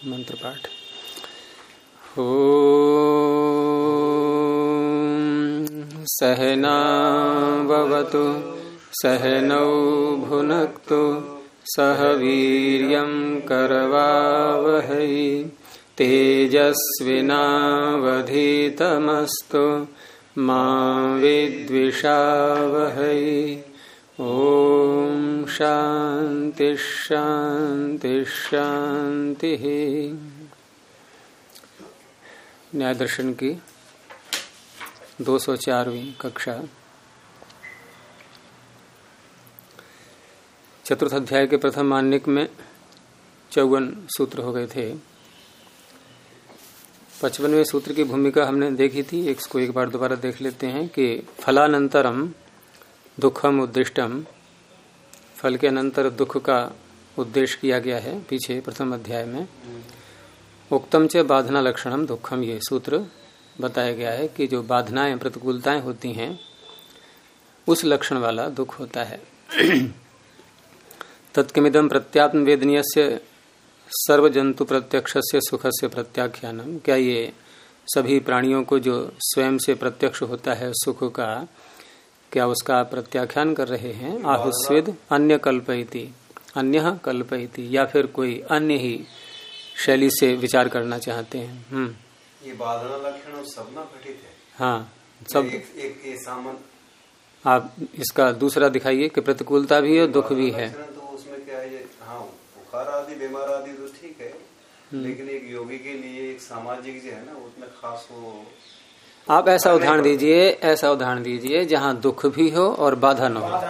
मंत्र पाठ। ॐ सहना भवतु सहनौ भुनक्तु सह वीर्यं करवावहै तेजस्विनावधीतमस्तु मा विद्विषावहै। ओम शांति शांति शांति। न्याय दर्शन की 204वीं कक्षा, चतुर्थ अध्याय के प्रथम मान्यक में 54 सूत्र हो गए थे। 55वें सूत्र की भूमिका हमने देखी थी, इसको एक बार दोबारा देख लेते हैं कि फलानंतरम दुखम उद्दिष्टम, फल के अनंतर दुख का उद्देश्य किया गया है पीछे प्रथम अध्याय में। उक्तम च बाधना लक्षणम दुखम, ये सूत्र बताया गया है कि जो बाधनाएं प्रतिकूलताएं होती हैं उस लक्षण वाला दुख होता है। तत्किमिदम प्रत्यात्म वेदनीयस्य सर्व जंतु प्रत्यक्षस्य सुखस्य प्रत्याख्यानम, क्या ये सभी प्राणियों को जो स्वयं से प्रत्यक्ष होता है सुख का, क्या उसका प्रत्याख्यान कर रहे हैं? आहुस्विद अन्य कल्पयति, अन्य कल्पयति, या फिर कोई अन्य ही शैली से विचार करना चाहते हैं। ये बाधना लक्षण सब ना घटित है। हाँ, सब एक सामान। आप इसका दूसरा दिखाइए कि प्रतिकूलता भी है दुख भी है। तो उसमें क्या है? हाँ, बुखार आदि बीमार आदि तो ठीक है, लेकिन एक योगी के लिए एक सामाजिक जो है ना उसमें खास वो। आप ऐसा उदाहरण दीजिए, ऐसा उदाहरण दीजिए जहाँ दुख भी हो और बाधा न हो।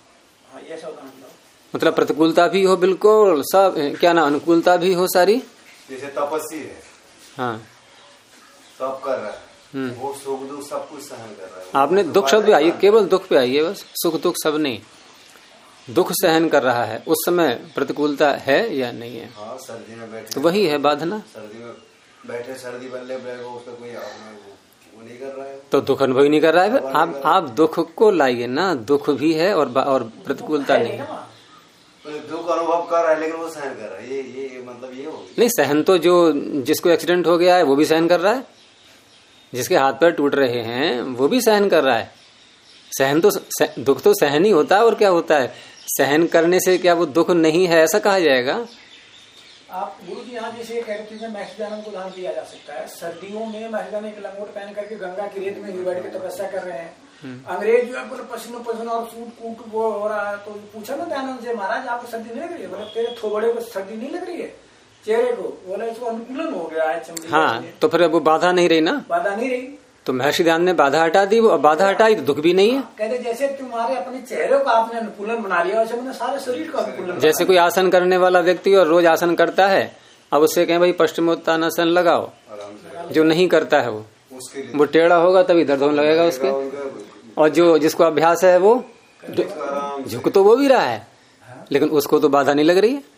मतलब प्रतिकूलता भी हो बिल्कुल सब, क्या ना अनुकूलता भी हो सारी। जैसे तपस्वी है, हाँ, तप कर रहा है, वो सुख दुख सब कुछ सहन कर रहा है। आपने दुख शब्द पे आइए, केवल दुख पे आइए बस, सुख दुख सब नहीं। दुख सहन कर रहा है, उस समय प्रतिकूलता है या नहीं है? हाँ, सर्दी में बैठे तो वही है बाधना। सर्दी में बैठे, सर्दी बनने उसका कोई वो नहीं कर रहा है, तो दुख अनुभव ही नहीं कर रहा है। आप दुख को लाइए ना, दुख भी है और प्रतिकूलता नहीं है। दुख अनुभव कर रहा है लेकिन वो सहन कर रहा है, ये मतलब ये होगी नहीं। सहन तो जो जिसको एक्सीडेंट हो गया है वो भी सहन कर रहा है, जिसके हाथ पैर टूट रहे हैं वो भी सहन कर रहा है। सहन तो दुख तो सहन ही होता है, और क्या होता है? सहन करने से क्या वो दुख नहीं है ऐसा कहा जाएगा? आप गुरु जी यहाँ जैसे कह रहे थे महर्षिदानंद को उदाहरण दिया जा सकता है। सर्दियों में महर्षिदानंद एक लंगोट पहन करके गंगा की रेत में बैठ के तपस्या कर रहे हैं। अंग्रेज जो है पूरे पसीनो पसीनो और सूट कूट वो हो रहा है। तो पूछा ना दयानंद से, महाराज आपको सर्दी नहीं लग रही है? बोले तेरे थोबड़े को सर्दी नहीं लग रही है, चेहरे को। बोले इसको अनुकूलन हो गया है चमड़ी। हाँ, तो फिर अब वो बाधा नहीं रही ना, बाधा नहीं रही। तो महर्षि दयानंद ने बाधा हटा दी, वो बाधा हटाई तो दुख भी नहीं है। कहते जैसे तुम्हारे अपने चेहरे को आपने अनुकूलन बना लिया, वैसे मैंने सारे शरीर का अनुकूलन। जैसे कोई आसन करने वाला व्यक्ति और रोज आसन करता है, अब उससे कहें भाई पश्चिमोत्तानासन लगाओ, जो नहीं करता है वो टेढ़ा होगा तभी दर्द होने लगेगा उसके। और जो जिसको अभ्यास है वो झुक तो वो भी रहा है, लेकिन उसको तो बाधा नहीं लग रही है।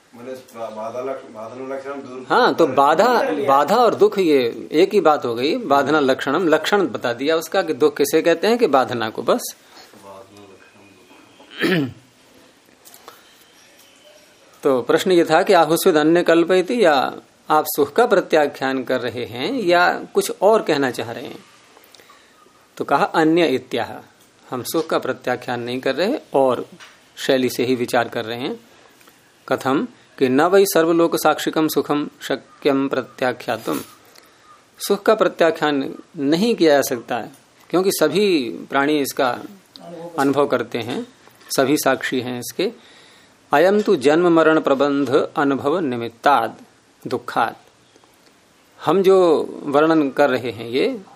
हाँ, तो बाधा और दुख ये एक ही बात हो गई। बाधना लक्षणम, लक्षण बता दिया उसका कि दुख किसे कहते हैं, कि बाधना को, बस। तो प्रश्न ये था कि आहुस्विद अन्य कल्पयति, या आप सुख का प्रत्याख्यान कर रहे हैं या कुछ और कहना चाह रहे हैं? तो कहा अन्य इत्याह, हम सुख का प्रत्याख्यान नहीं कर रहे और शैली से ही विचार कर रहे हैं। कथम कि न वही सर्वलोक साक्षिकम सुखम शक्यम प्रत्याख्यातुम, सुख का प्रत्याख्यान नहीं किया जा सकता है क्योंकि सभी प्राणी इसका अनुभव करते हैं, सभी साक्षी हैं इसके। अयम तो जन्म मरण प्रबंध अनुभव निमित्ताद दुखात, हम जो वर्णन कर रहे हैं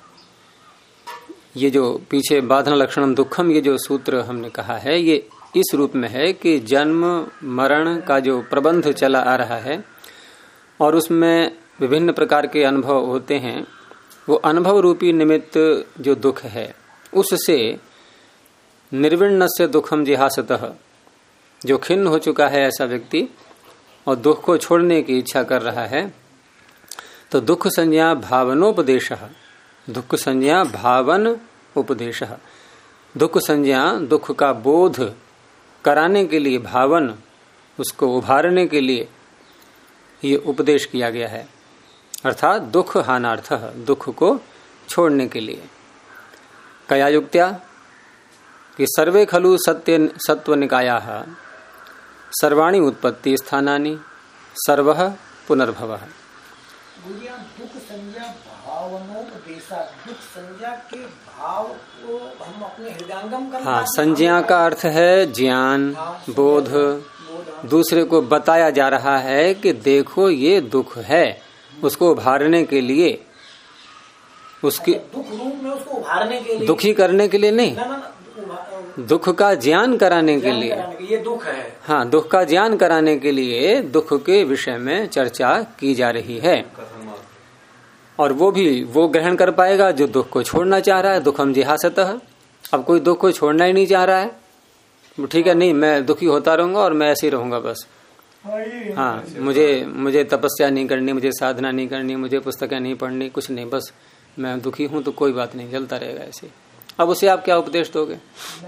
ये जो पीछे बाधना लक्षणम दुखम, ये जो सूत्र हमने कहा है, ये इस रूप में है कि जन्म मरण का जो प्रबंध चला आ रहा है और उसमें विभिन्न प्रकार के अनुभव होते हैं, वो अनुभव रूपी निमित्त जो दुख है उससे निर्विण्णस्य दुखम जिहासतः, जो खिन्न हो चुका है ऐसा व्यक्ति और दुख को छोड़ने की इच्छा कर रहा है, तो दुख संज्ञा भावनोपदेश, दुख संज्ञा भावन उपदेश, दुख संज्ञा दुख का बोध कराने के लिए, भावन उसको उभारने के लिए ये उपदेश किया गया है, अर्थात दुख हानार्थ, दुख को छोड़ने के लिए। कया युक्त्या कि सर्वे खलु सत्व निकाया सर्वाणी उत्पत्ति स्थानानि सर्वः पुनर्भवः। दुख संज्ञा भावनोपदेशा, दुख संज्ञा के भाव को हम अपने हृदयंगम कर। हाँ, संज्ञा का अर्थ है ज्ञान, बोध। दूसरे को बताया जा रहा है कि देखो ये दुख है, उसको उभारने के लिए, उसकी दुख रूप में उसको उभारने के लिए, दुखी करने के लिए नहीं, दुख का ज्ञान कराने के लिए। ये दुख है। हाँ, दुख का ज्ञान कराने के लिए दुख के विषय में चर्चा की जा रही है। और वो भी वो ग्रहण कर पाएगा जो दुख को छोड़ना चाह रहा है। दुखम जिहासतः, अब कोई दुख को छोड़ना ही नहीं चाह रहा है, ठीक है, नहीं मैं दुखी होता रहूंगा और मैं ऐसे ही रहूंगा बस। हाँ, मुझे तपस्या नहीं करनी, मुझे साधना नहीं करनी, मुझे पुस्तकें नहीं पढ़नी, कुछ नहीं, बस मैं दुखी हूं तो कोई बात नहीं, चलता रहेगा ऐसे। अब उसे आप क्या उपदेश दोगे?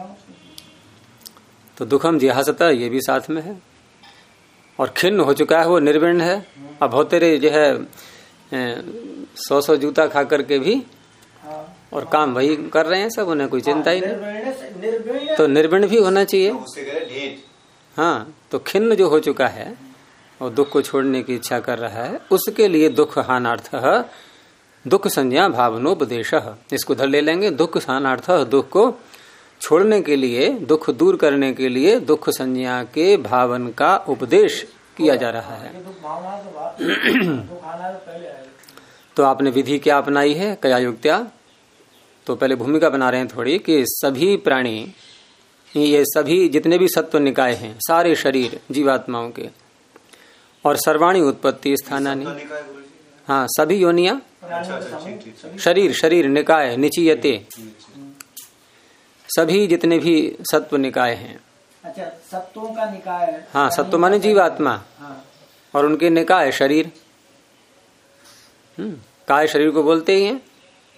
तो दुखम जिहासतः ये भी साथ में है। और खिन्न हो चुका है, वो निर्विण्ण है। अब होते रहे जो है 100 जूता खा करके भी और काम वही कर रहे हैं सब, उन्हें कोई चिंता ही नहीं। तो निर्विण्ण भी होना चाहिए। हाँ, तो खिन्न जो हो चुका है और दुख को छोड़ने की इच्छा कर रहा है, उसके लिए दुख हानार्थ दुख संज्ञा भावनोपदेश, इसको उधर ले लेंगे। दुख हानार्थ, दुख को छोड़ने के लिए, दुख दूर करने के लिए दुख संज्ञा के भावन का उपदेश किया जा रहा है। तो आपने विधि क्या अपनाई है? कया युक्त्या। तो पहले भूमिका बना रहे हैं थोड़ी कि सभी प्राणी, ये सभी जितने भी सत्व निकाय हैं, सारे शरीर जीवात्माओं के, और सर्वाणी उत्पत्ति स्थानानि, हाँ सभी योनिया, शरीर निकाय निचीयते, सभी जितने भी सत्व निकाय हैं। अच्छा, सत्वों का निकाय है। हाँ, सत्व माने जीवात्मा। हाँ। और उनके निकाय शरीर, काय शरीर को बोलते ही हैं।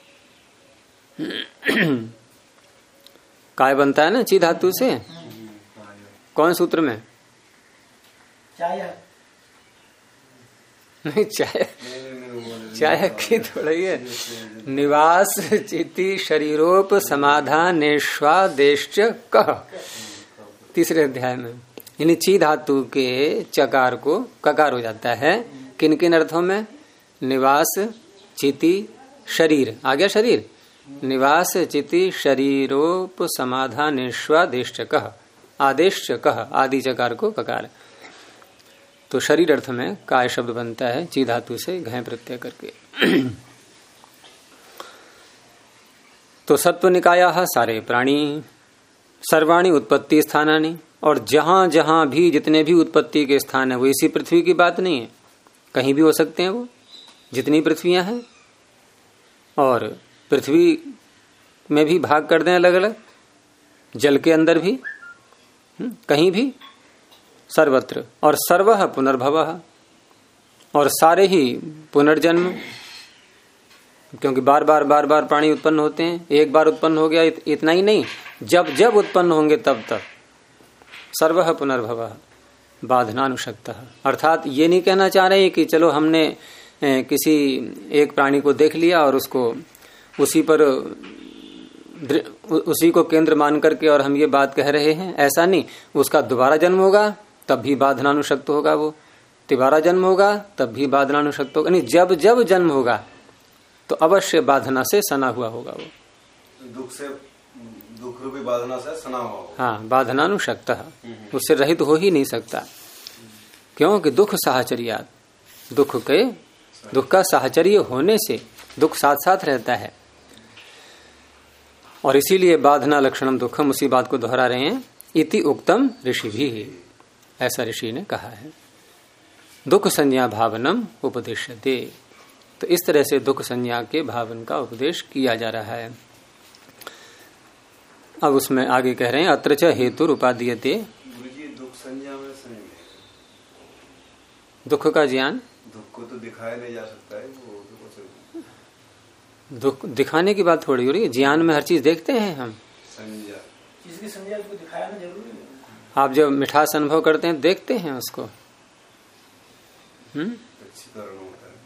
काय बनता है ना ची धातु से। कौन सूत्र में? नहीं, चाय की थोड़ी है। निवास चिति शरीरोप समाधानेश्वादेश कह, तीसरे अध्याय में। यानी ची धातु के चकार को ककार हो जाता है। किन किन अर्थों में? निवास चिति शरीर, आ गया शरीर। निवास चिति शरीरोप समाधानेश्वादेश कह, आदेश कह, आदि चकार को ककार। तो शरीर अर्थ में काय शब्द बनता है ची धातु से घय प्रत्यय करके। तो सत्व निकाया सारे प्राणी, सर्वाणी उत्पत्ति स्थानानि, और जहां जहां भी जितने भी उत्पत्ति के स्थान है, वो इसी पृथ्वी की बात नहीं है, कहीं भी हो सकते हैं वो, जितनी पृथ्वियां हैं। और पृथ्वी में भी भाग कर दें अलग अलग, जल के अंदर भी, कहीं भी, सर्वत्र। और सर्वः पुनर्भवः, और सारे ही पुनर्जन्म, क्योंकि बार बार प्राणी उत्पन्न होते हैं। एक बार उत्पन्न हो गया इतना ही नहीं, जब जब उत्पन्न होंगे तब तक। सर्वः पुनर्भवः बाधनानुशक्तः, अर्थात ये नहीं कहना चाह रहे कि चलो हमने किसी एक प्राणी को देख लिया और उसको उसी को केंद्र मान करके और हम ये बात कह रहे हैं, ऐसा नहीं। उसका दोबारा जन्म होगा तब भी बाधनानुशक्त होगा, वो तिबारा जन्म होगा तब भी बाधनानुशक्त होगा। नहीं, जब जब जन्म होगा तो अवश्य बाधना से सना हुआ होगा वो, दुख रूपी बाधना से सना हुआ होगा। हाँ, बाधनानुशक्त, उससे रहित हो ही नहीं सकता। क्योंकि दुख साहचर्यात, दुख का साहचर्य होने से दुख साथ साथ रहता है। और इसीलिए बाधना लक्षणम दुखम, उसी बात को दोहरा रहे हैं। इति उक्तम ऋषि भी, ऐसा ऋषि ने कहा है। दुख संज्ञा भावनम उपदेश्यते, तो इस तरह से दुख संज्ञा के भावन का उपदेश किया जा रहा है। अब उसमें आगे कह रहे हैं अत्र च हेतु उपादीयते, दुख संज्ञा में दुख का ज्ञान, दुख को तो दिखाया नहीं जा सकता है, वो दुख दिखाने की बात थोड़ी हो रही है। ज्ञान में हर चीज देखते हैं हम, संज्ञा, जिसकी संज्ञा उसको दिखाना जरूरी है। आप जब मिठास अनुभव करते हैं देखते हैं उसको, प्रत्यक्षीकरण होता है।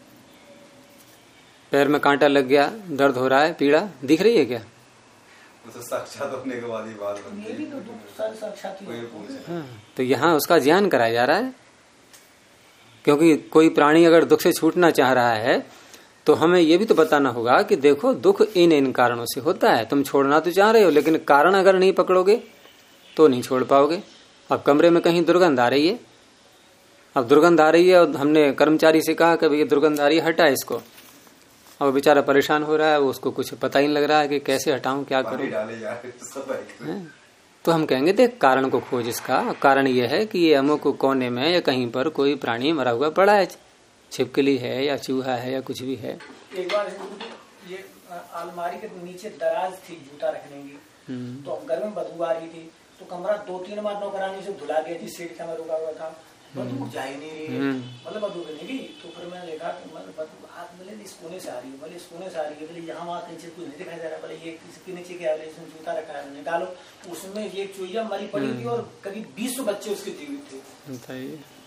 पैर में कांटा लग गया, दर्द हो रहा है, पीड़ा दिख रही है क्या? तो साक्षात होने के बाद ही बात बनती ये भी तो दुख साक्षात ही होता है। तो यहाँ उसका ज्ञान कराया जा रहा है, क्योंकि कोई प्राणी अगर दुख से छूटना चाह रहा है तो हमें यह भी तो बताना होगा कि देखो दुख इन कारणों से होता है। तुम छोड़ना तो चाह रहे हो, लेकिन कारण अगर नहीं पकड़ोगे तो नहीं छोड़ पाओगे। अब कमरे में कहीं दुर्गंध आ रही है, अब दुर्गंध आ रही है और हमने कर्मचारी से कहा कि भैया दुर्गंध आ रही है, हटा इसको। और बेचारा परेशान हो रहा है, उसको कुछ पता ही नहीं लग रहा है कि कैसे हटाऊं, क्या करूं। तो हम कहेंगे देख कारण को खोज इसका। कारण ये है कि ये अमुक कोने में या कहीं पर कोई प्राणी मरा हुआ पड़ा है, छिपकली है या चूहा है या कुछ भी है। एक बार ये अलमारी के नीचे दराज थी जूता रखने की, तो हम घर में बदबू आ रही थी, तो कमरा 2-3 बार नौकरानी से धुला गया, जिस सीट का मैं रुका हुआ था, बदबू जा ही नहीं रही है, मतलब बदबू नहीं गई। तो फिर मैंने देखा मतलब बदबू बोले इस कोने से आ रही है, बोले इस कोने से आ रही है, बोले यहाँ वहाँ नीचे कुछ नहीं दिखाई दे रहा, बोले ये इसके नीचे क्या है, इसमें जूता रखा है, निकालो। उसमें ये चूहिया मरी पड़ी थी और करीब 20 बच्चे उसके जीवित थे।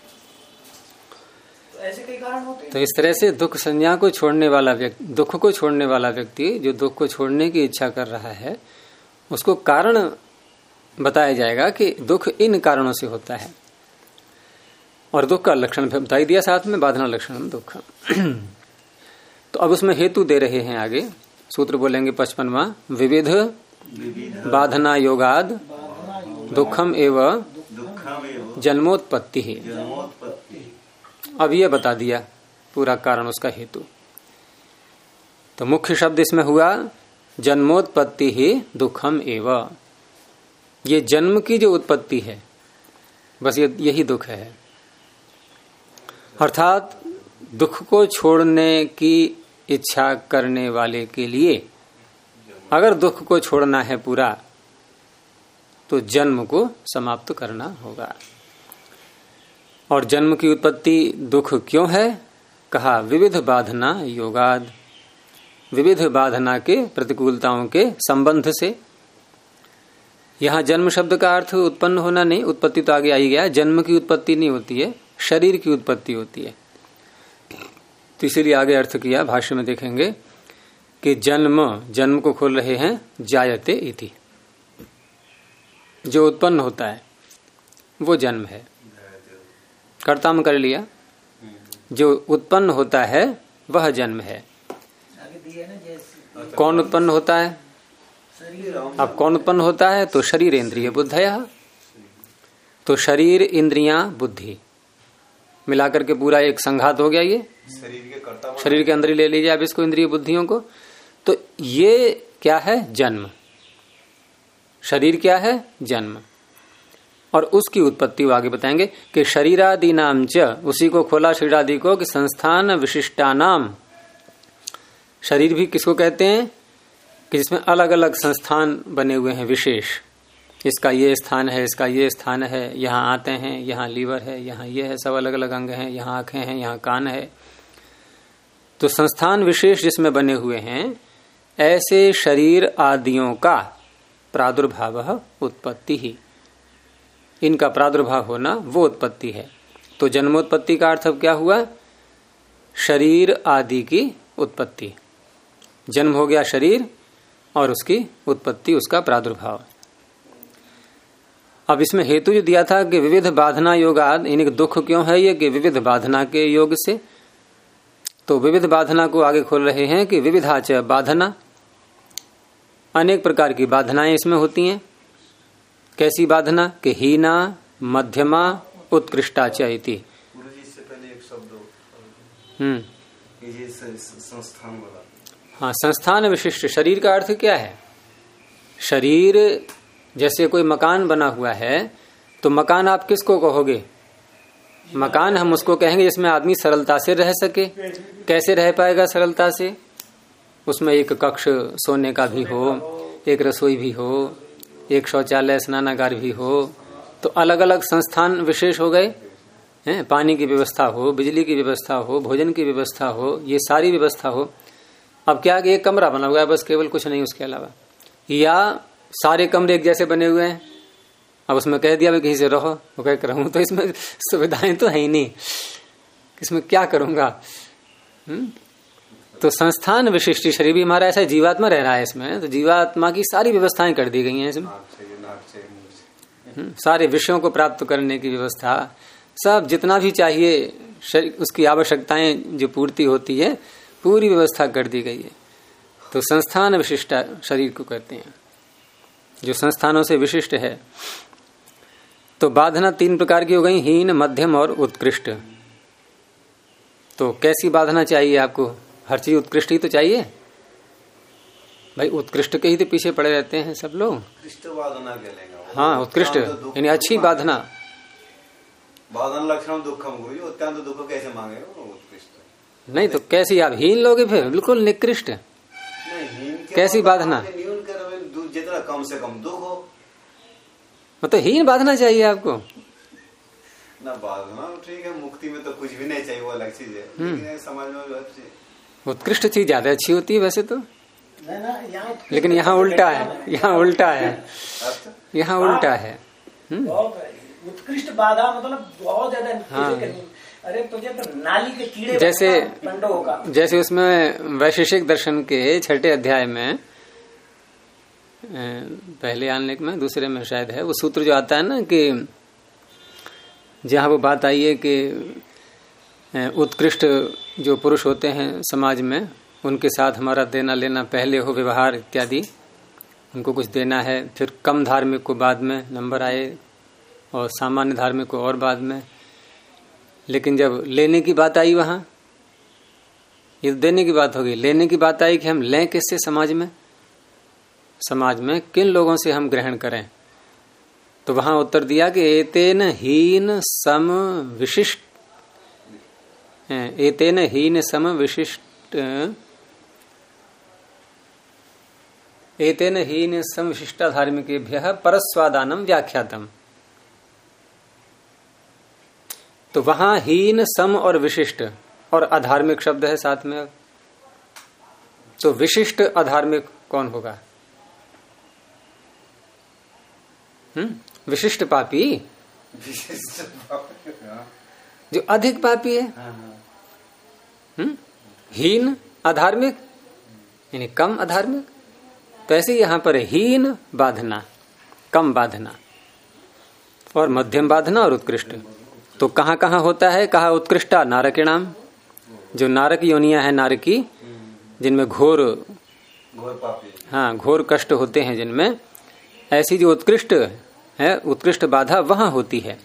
तो ऐसे कई कारण होते हैं। तो इस तरह से दुख संज्ञा को छोड़ने वाला व्यक्ति, दुख को छोड़ने वाला व्यक्ति जो दुख को छोड़ने की इच्छा कर रहा है, उसको कारण बताया जाएगा कि दुख इन कारणों से होता है। और दुख का लक्षण बता ही दिया साथ में, बाधना लक्षण दुख। तो अब उसमें हेतु दे रहे हैं आगे, सूत्र बोलेंगे 55वां, विविध बाधना योगाद दुखम एवं जन्मोत्पत्ति है। अब ये बता दिया पूरा कारण, उसका हेतु। तो मुख्य शब्द इसमें हुआ जन्मोत्पत्ति ही दुखम एवं। ये जन्म की जो उत्पत्ति है, बस यही दुख है। अर्थात दुख को छोड़ने की इच्छा करने वाले के लिए अगर दुख को छोड़ना है पूरा, तो जन्म को समाप्त करना होगा। और जन्म की उत्पत्ति दुख क्यों है? कहा विविध बाधना योगाद, विविध बाधना के प्रतिकूलताओं के संबंध से। यहां जन्म शब्द का अर्थ उत्पन्न होना नहीं, उत्पत्ति तो आगे आई गया। जन्म की उत्पत्ति नहीं होती है, शरीर की उत्पत्ति होती है। तो इसीलिए आगे अर्थ किया, भाष्य में देखेंगे कि जन्म को खोल रहे हैं जायते इति। जो उत्पन्न होता है वो जन्म है, कर्ता में कर लिया। जो उत्पन्न होता है वह जन्म है। कौन उत्पन्न होता है? अब कौन उत्पन्न होता है? तो शरीर इंद्रिय बुद्धया। तो शरीर इंद्रियां बुद्धि मिलाकर के पूरा एक संघात हो गया। ये शरीर के अंदर ही ले लीजिए आप इसको, इंद्रिय बुद्धियों को। तो ये क्या है? जन्म। शरीर क्या है? जन्म। और उसकी उत्पत्ति आगे बताएंगे कि शरीरादि नाम च, उसी को खोला शरीरादि को कि संस्थान विशिष्टानाम। शरीर भी किसको कहते हैं? कि जिसमें अलग अलग संस्थान बने हुए हैं विशेष। इसका ये स्थान है, इसका ये स्थान है, यहाँ आते हैं, यहाँ लीवर है, यहाँ ये है, सब अलग अलग अंग हैं, यहाँ आंखें हैं, यहाँ कान है। तो संस्थान विशेष जिसमें बने हुए हैं, ऐसे शरीर आदियों का प्रादुर्भाव उत्पत्ति ही, इनका प्रादुर्भाव होना वो उत्पत्ति है। तो जन्मोत्पत्ति का अर्थ अब क्या हुआ? शरीर आदि की उत्पत्ति। जन्म हो गया शरीर और उसकी उत्पत्ति, उसका प्रादुर्भाव। अब इसमें हेतु जो दिया था कि विविध बाधना योगाद, इन्हें दुख क्यों है ये? कि विविध बाधना के योग से। तो विविध बाधना को आगे खोल रहे हैं कि विविधाच बाधना, अनेक प्रकार की बाधनाएं इसमें होती हैं। कैसी बाधना? कि हीना, मध्यमा, उत्कृष्टाच इति। इससे पहले एक शब्द संस्थान वाला। हाँ, संस्थान विशिष्ट। शरीर का अर्थ क्या है? शरीर जैसे कोई मकान बना हुआ है, तो मकान आप किसको कहोगे? मकान हम उसको कहेंगे जिसमें आदमी सरलता से रह सके। कैसे रह पाएगा सरलता से? उसमें एक कक्ष सोने का भी हो, एक रसोई भी हो, एक शौचालय स्नानागार भी हो। तो अलग अलग संस्थान विशेष हो गए हैं। पानी की व्यवस्था हो, बिजली की व्यवस्था हो, भोजन की व्यवस्था हो, ये सारी व्यवस्था हो। अब क्या कि एक कमरा बना हुआ है बस, केवल कुछ नहीं उसके अलावा, या सारे कमरे एक जैसे बने हुए हैं। अब उसमें कह दिया भाई कहीं से रहो, वो कह कर रहूं, तो इसमें सुविधाएं तो है ही नहीं। इसमें क्या करूंगा। तो संस्थान विशिष्ट शरीर भी हमारा ऐसा जीवात्मा रह रहा है इसमें, तो जीवात्मा की सारी व्यवस्थाएं कर दी गई हैं इसमें। सारे विषयों को प्राप्त करने की व्यवस्था, सब जितना भी चाहिए उसकी आवश्यकताएं जो पूर्ति होती है, पूरी व्यवस्था कर दी गई है। तो संस्थान विशिष्ट शरीर को कहते हैं, जो संस्थानों से विशिष्ट है। तो बाधना 3 प्रकार की हो गई, हीन, मध्यम और उत्कृष्ट। तो कैसी बाधना चाहिए आपको? हर चीज उत्कृष्ट ही तो चाहिए भाई, उत्कृष्ट के ही तो पीछे पड़े रहते हैं सब लोग। उत्कृष्ट बाधना क्या लेंगे? हाँ, उत्कृष्ट यानी अच्छी बाधना। बाधन लक्षण दुखम गुरु जी, अत्यंत दुख कैसे मांगे उत्कृष्ट? नहीं तो कैसी आप हीन लोगे फिर? बिल्कुल निकृष्ट। नहीं, हीन कैसी बाधना? जितना कम से कम दुख हो, मतलब हीन बाधना चाहिए आपको ना। बाधना ठीक है, मुक्ति में तो कुछ भी नहीं चाहिए, वो अलग चीज है, लेकिन समाज में उत्कृष्ट चीज ज्यादा अच्छी होती है वैसे तो। लेकिन यहाँ उल्टा है, यहाँ उल्टा है, यहाँ उल्टा है। उत्कृष्ट बाधा मतलब बहुत ज्यादा। हाँ। अरे तुझे तो नाली के कीड़े जैसे उसमें वैशेषिक दर्शन के 6 अध्याय में, पहले आने में दूसरे में शायद है, वो सूत्र जो आता है ना कि जहाँ वो बात आई है कि उत्कृष्ट जो पुरुष होते हैं समाज में, उनके साथ हमारा देना लेना पहले हो, व्यवहार इत्यादि, उनको कुछ देना है। फिर कम धार्मिक को बाद में नंबर आए और सामान्य धार्मिक को और बाद में। लेकिन जब लेने की बात आई, वहाँ ये देने की बात होगी, लेने की बात आई कि हम लें किससे समाज में किन लोगों से हम ग्रहण करें। तो वहां उत्तर दिया कि एतेन हीन सम विशिष्ट, एतेन हीन सम विशिष्ट, एतेन हीन सम विशिष्टा धार्मिकेभ्यः परस्वादानम व्याख्यातम। तो वहां हीन, सम और विशिष्ट और अधार्मिक शब्द है साथ में। तो विशिष्ट अधार्मिक कौन होगा? विशिष्ट पापी, जो अधिक पापी है। हीन अधार्मिक यानी कम अधार्मिक। तो ऐसे यहां पर हीन बाधना, कम बाधना, और मध्यम बाधना और उत्कृष्ट। तो कहां कहां होता है? कहा उत्कृष्टा नारकिणाम, जो नारक योनियां है नारकी, जिनमें घोर पापी, हाँ, घोर कष्ट होते हैं जिनमें, ऐसी जो उत्कृष्ट है, उत्कृष्ट बाधा वहां होती है।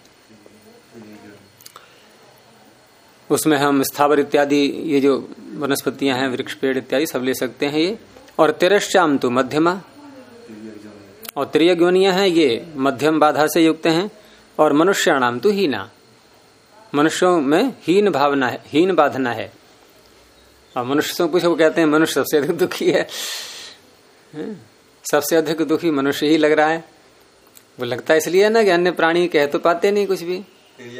उसमें हम स्थावर इत्यादि ये जो वनस्पतियां हैं, वृक्ष पेड़ इत्यादि सब ले सकते हैं ये। और तिरश्चाम तो मध्यमा, और त्रियग योनियां हैं ये मध्यम बाधा से युक्त हैं। और मनुष्याणाम तो हीना, मनुष्यों में हीन भावना है, हीन बाधना है। और मनुष्य से पूछो, कहते हैं मनुष्य सबसे अधिक दुखी है। सबसे अधिक दुखी मनुष्य ही लग रहा है। वो लगता है इसलिए ना कि अन्य प्राणी कह तो पाते नहीं कुछ भी।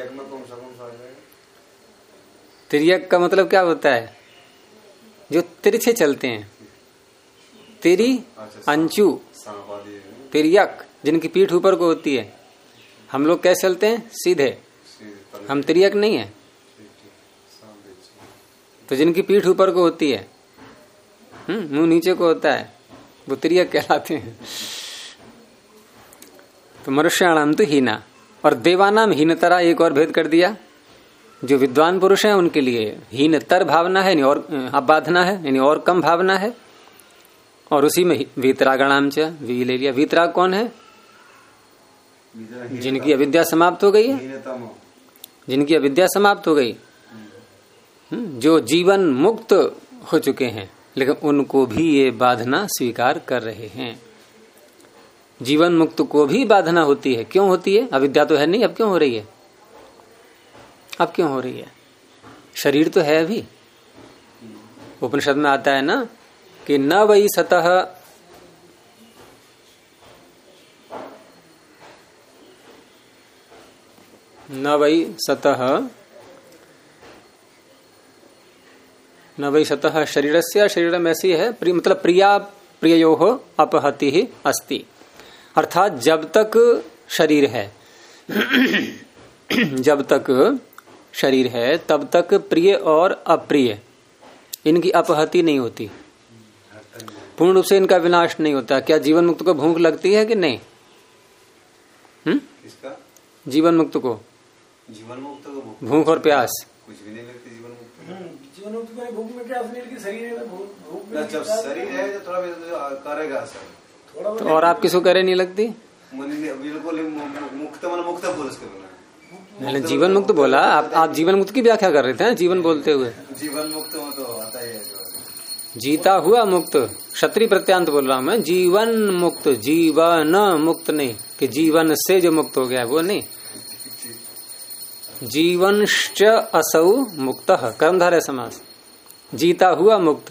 तिर्यक का मतलब क्या होता है? जो तिरछे चलते हैं, तिरी अंचू, तिर्यक, जिनकी पीठ ऊपर को होती है। हम लोग कैसे चलते हैं? सीधे। हम तिर्यक नहीं है। तो जिनकी पीठ ऊपर को होती है, मुंह नीचे को होता है, वो तिर्यक कहलाते हैं। तो मनुष्याणाम तो हीना। और देवानाम हीनतरा, एक और भेद कर दिया। जो विद्वान पुरुष हैं उनके लिए हीनतर भावना है, और अबाधना है, यानी और कम भावना है। और उसी में वीतरागणाम च, वी ले लिया। वीतराग कौन है? जिनकी अविद्या समाप्त हो गई है, जिनकी अविद्या समाप्त हो गई, जो जीवन मुक्त हो चुके हैं, लेकिन उनको भी ये बाधना स्वीकार कर रहे हैं। जीवन मुक्त को भी बाधना होती है। क्यों होती है? अविद्या तो है नहीं, अब क्यों हो रही है? अब क्यों हो रही है? शरीर तो है अभी। उपनिषद में आता है ना कि न वही सतः न वही सतः शरीरस्य शरीरम ऐसी है, मतलब प्रिया प्रियोः अपहति ही अस्ति। अर्थात जब तक शरीर है, जब तक शरीर है तब तक प्रिय और अप्रिय इनकी अपहति नहीं होती, पूर्ण रूप से इनका विनाश नहीं होता। क्या जीवन मुक्त को भूख लगती है कि नहीं? किसका? जीवन मुक्त को। जीवन मुक्त को भूख और प्यास कुछ भी नहीं लगती। जीवन मुक्त जीवन मुक्त को भूख में प्यास नहीं लगती, शरीर में भूख में जब शरीर है तो थोड़ा करेगा सर थोड़ा। तो और आप किसको करे नहीं लगती? बिल्कुल मुक्त मन मुक्त बोल उसके बिना। मैंने जीवन मुक्त बोला, आप जीवन मुक्त की व्याख्या कर रहे थे जीवन बोलते हुए। जीवन मुक्त हो तो आता ही है जीता हुआ मुक्त, क्षत्रिय प्रत्यांत बोल रहा हूं मैं। जीवन मुक्त, जीवन मुक्त नहीं कि जीवन से जो मुक्त हो गया वो नहीं। जीवनश्च असौ मुक्तः, कर्मधारय समास, जीता हुआ मुक्त।